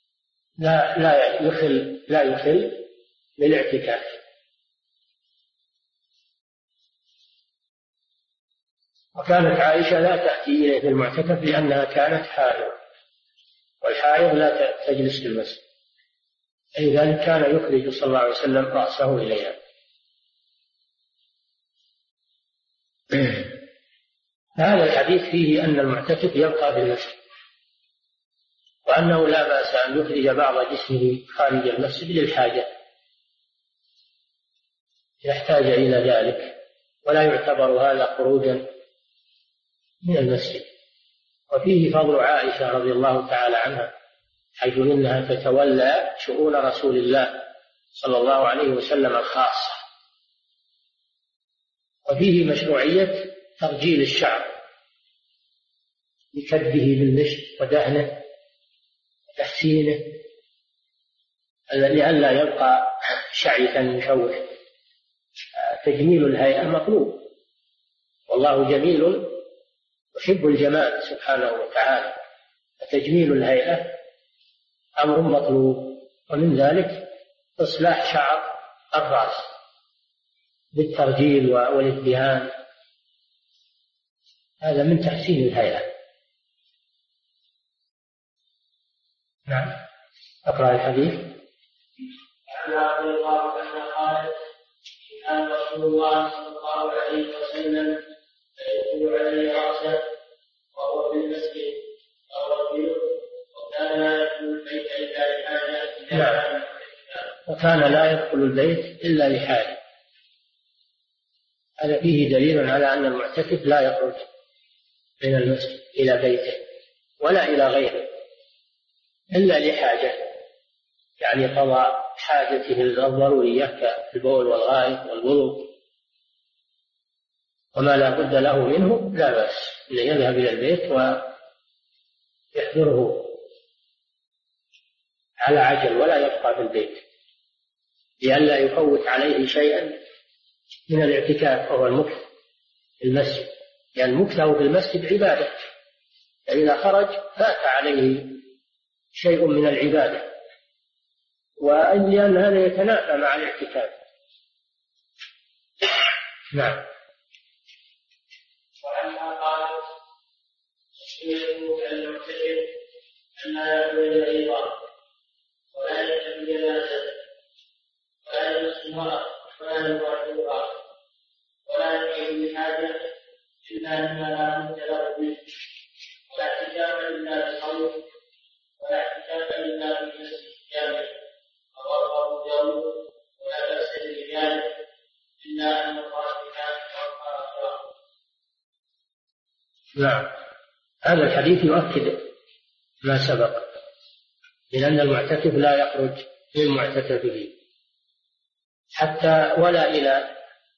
لا يخل بالاعتكاف. وكانت عائشة لا تأتي إليه في المعتكف لأنها كانت حائض، والحائض لا تجلس في المسجد، لذلك كان يخرج صلى الله عليه وسلم رأسه إليها. هذا الحديث فيه أن المعتكف يبقى في المسجد، وأنه لا بأس أن يخرج بعض جسمه خارج المسجد للحاجة، يحتاج إلى ذلك، ولا يعتبر هذا خروجا من المسجد. وفيه فضل عائشة رضي الله تعالى عنها، حيث إنها تتولى شؤون رسول الله صلى الله عليه وسلم الخاصة. وفيه مشروعية ترجيل الشعر بكده بالمشط ودهنه وتحسينه لئلا يبقى شعثا مشوه. تجميل الهيئة مطلوب، والله جميل يحب الجمال سبحانه وتعالى، تجميل الهيئة أمر مطلوب، ومن ذلك إصلاح شعر الرأس بالترجيل والادهان، هذا من تحسين الهيئة. نعم، أقرأ الحديث. عن عبد الله أن قال كان رسول الله صلى الله عليه وسلم يدخل عليه رأسه وهو في المسجد الرجل وكان لا يدخل البيت إلا لحاجة. وكان لا يدخل البيت إلا لحاجة. هذا فيه دليل على أن المعتكف لا يخرج من المسجد إلى بيته ولا إلى غيره إلا لحاجة، يعني قضاء حاجته الضرورية كالبول والغائط والوضوء، وما لا بد له منه لا بأس أن يذهب إلى البيت ويحضره على عجل ولا يبقى في البيت لئلا يفوت عليه شيئا من الاعتكاف وهو المكث في المسجد، يعني المكث في المسجد عبادة، فإذا خرج فات عليه شيء من العبادة، ولأن هذا يتنافى مع الاعتكاف. نعم. وعنها قالت يشبه المعتكف أن لا يأكل الأيضا ولا يأكل جنازة ولا يمس المرأة ولا يباشرها ولا يأكل بحاجة إلا أنها لا بد له منه، ولا اعتكاف إلا بالصوم ولا اعتكاف إلا بالمسجد الجامع. رواه أبو داود ولا بأس بذلك إلا أن الراشدات والآخرة. نعم، هذا الحديث يؤكد ما سبق من أن المعتكف لا يخرج من معتكفه حتى ولا إلى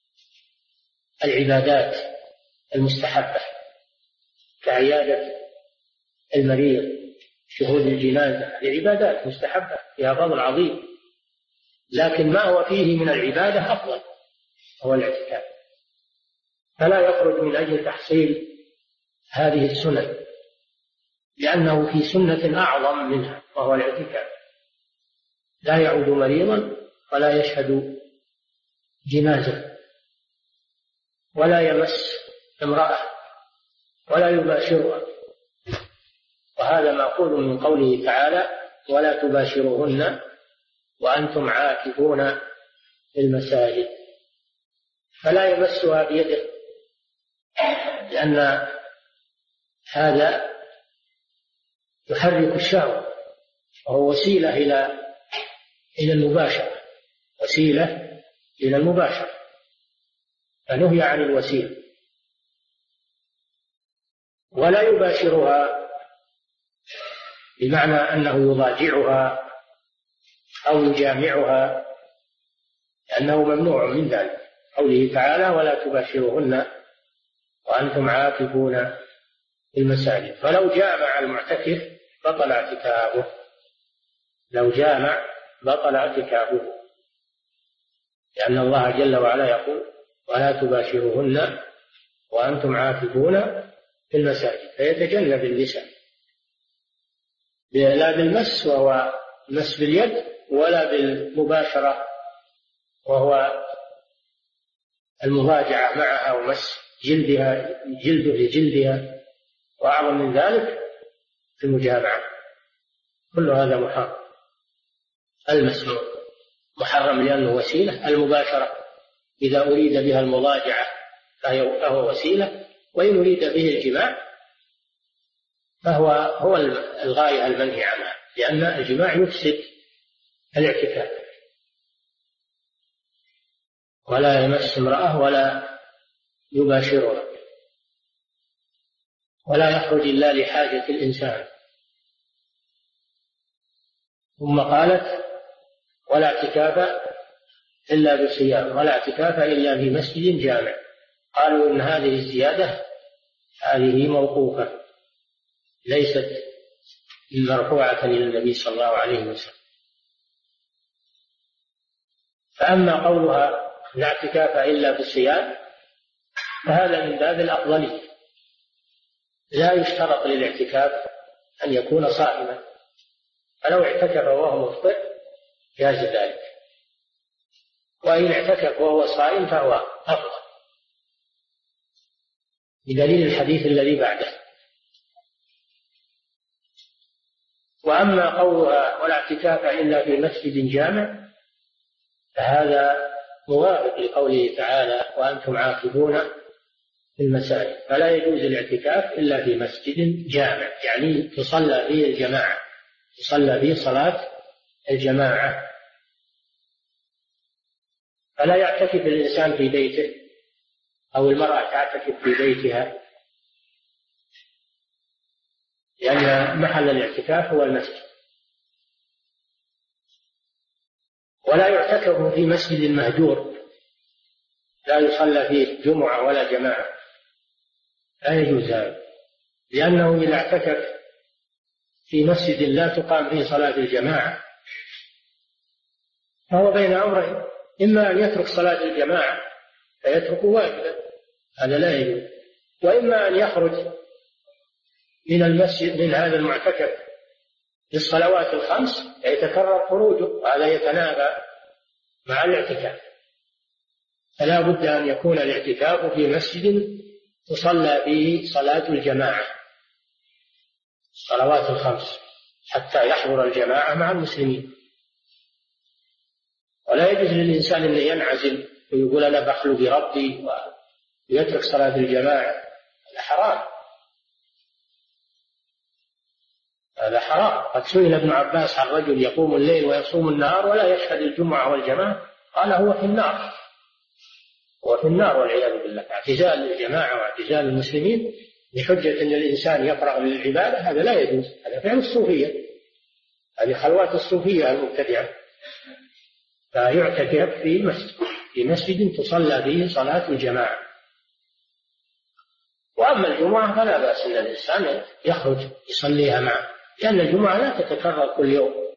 العبادات المستحبة كعيادة المريض، شهود الجنازة، لعبادات مستحبة فيها فضل عظيم، لكن ما هو فيه من العبادة أفضل هو الاعتكاف، فلا يخرج من أجل تحصيل هذه السنن، لأنه في سنة أعظم منها وهو الاعتكاف. لا يعود مريضا ولا يشهد جنازة ولا يمس امرأة ولا يباشرها، وهذا مأخوذ من قوله تعالى ولا تباشروهن وأنتم عاكفون في المساجد، فلا يمسها بيده لأن هذا يحرك الشهوة وهو وسيلة إلى المباشرة، وسيلة إلى المباشرة، فنهي عن الوسيلة. ولا يباشرها بمعنى أنه يضاجعها أو يجامعها، لأنه ممنوع من ذلك، قوله تعالى ولا تباشروهن وأنتم عاكفون في المساجد. فلو جامع المعتكف بطل اعتكافه، لو جامع بطل اعتكافه، لأن الله جل وعلا يقول ولا تباشروهن وأنتم عاكفون في المساجد، فيتجنب اللسان لا بالمس وهو مس باليد ولا بالمباشرة وهو المضاجعة معها ومس جلده لجلدها، وأعظم من ذلك المجامعة، كل هذا محرم. المس محرم لأنه وسيلة، المباشرة إذا أريد بها المضاجعة فهو وسيلة، وإن أريد به الجماع فهو الغاية المنهي عنها، لأن الجماع يفسد الاعتكاف. ولا يمس امرأة ولا يباشرها ولا يخرج إلا لحاجة الإنسان. ثم قالت ولا اعتكاف إلا بصيام ولا اعتكاف إلا في مسجد جامع. قالوا إن هذه الزيادة هذه موقوفة ليست مرفوعة إلى النبي صلى الله عليه وسلم. فأما قولها لا اعتكاف إلا بالصيام فهذا من باب الأفضلية، لا يشترط للاعتكاف أن يكون صائما، فلو اعتكف وهو مفطر جاز ذلك، وإن اعتكف وهو صائم فهو أفضل بدليل الحديث الذي بعده. وأما قولها ولا اعتكاف إلا في مسجد جامع فهذا موافق لقوله تعالى وأنتم عاكفون في المساجد، فلا يجوز الاعتكاف إلا في مسجد جامع، يعني تصلى فيه الجماعة، تصلى فيه صلاة الجماعة. فلا يعتكف الإنسان في بيته أو المرأة تعتكف في بيتها، لأن محل الاعتكاف هو المسجد. ولا يعتكف في مسجد مهجور لا يصلى فيه جمعة ولا جماعة، لا يجوز هذا، لأنه إذا اعتكف في مسجد لا تقام فيه صلاة الجماعة فهو بين أمرين، إما أن يترك صلاة الجماعة فيترك واجبا، هذا لا يجوز، وإما أن يخرج من المسجد من هذا المعتكف للصلوات الخمس يتكرر خروجه، وهذا يتنافى مع الاعتكاف. فلا بد أن يكون الاعتكاف في مسجد تصلى فيه صلاة الجماعة الصلوات الخمس حتى يحضر الجماعة مع المسلمين. ولا يجوز للإنسان أن ينعزل ويقول أنا بخلو بربي ويترك صلاة الجماعة، هذا حرام، هذا حرام. قد سئل ابن عباس عن رجل يقوم الليل ويصوم النهار ولا يشهد الجمعة والجماعة، قال هو في النار، هو في النار والعياذ بالله. اعتزال الجماعة واعتزال المسلمين بحجة أن الإنسان يفرغ للعبادة هذا لا يجوز، هذا فعل الصوفية، هذه خلوات الصوفية المبتدعة. فيعتكف في مسجد تصلى فيه صلاة الجماعة. وأما الجمعة فلا بأس أن الإنسان يخرج يصليها معه، لأن الجمعة لا تتكرر كل يوم،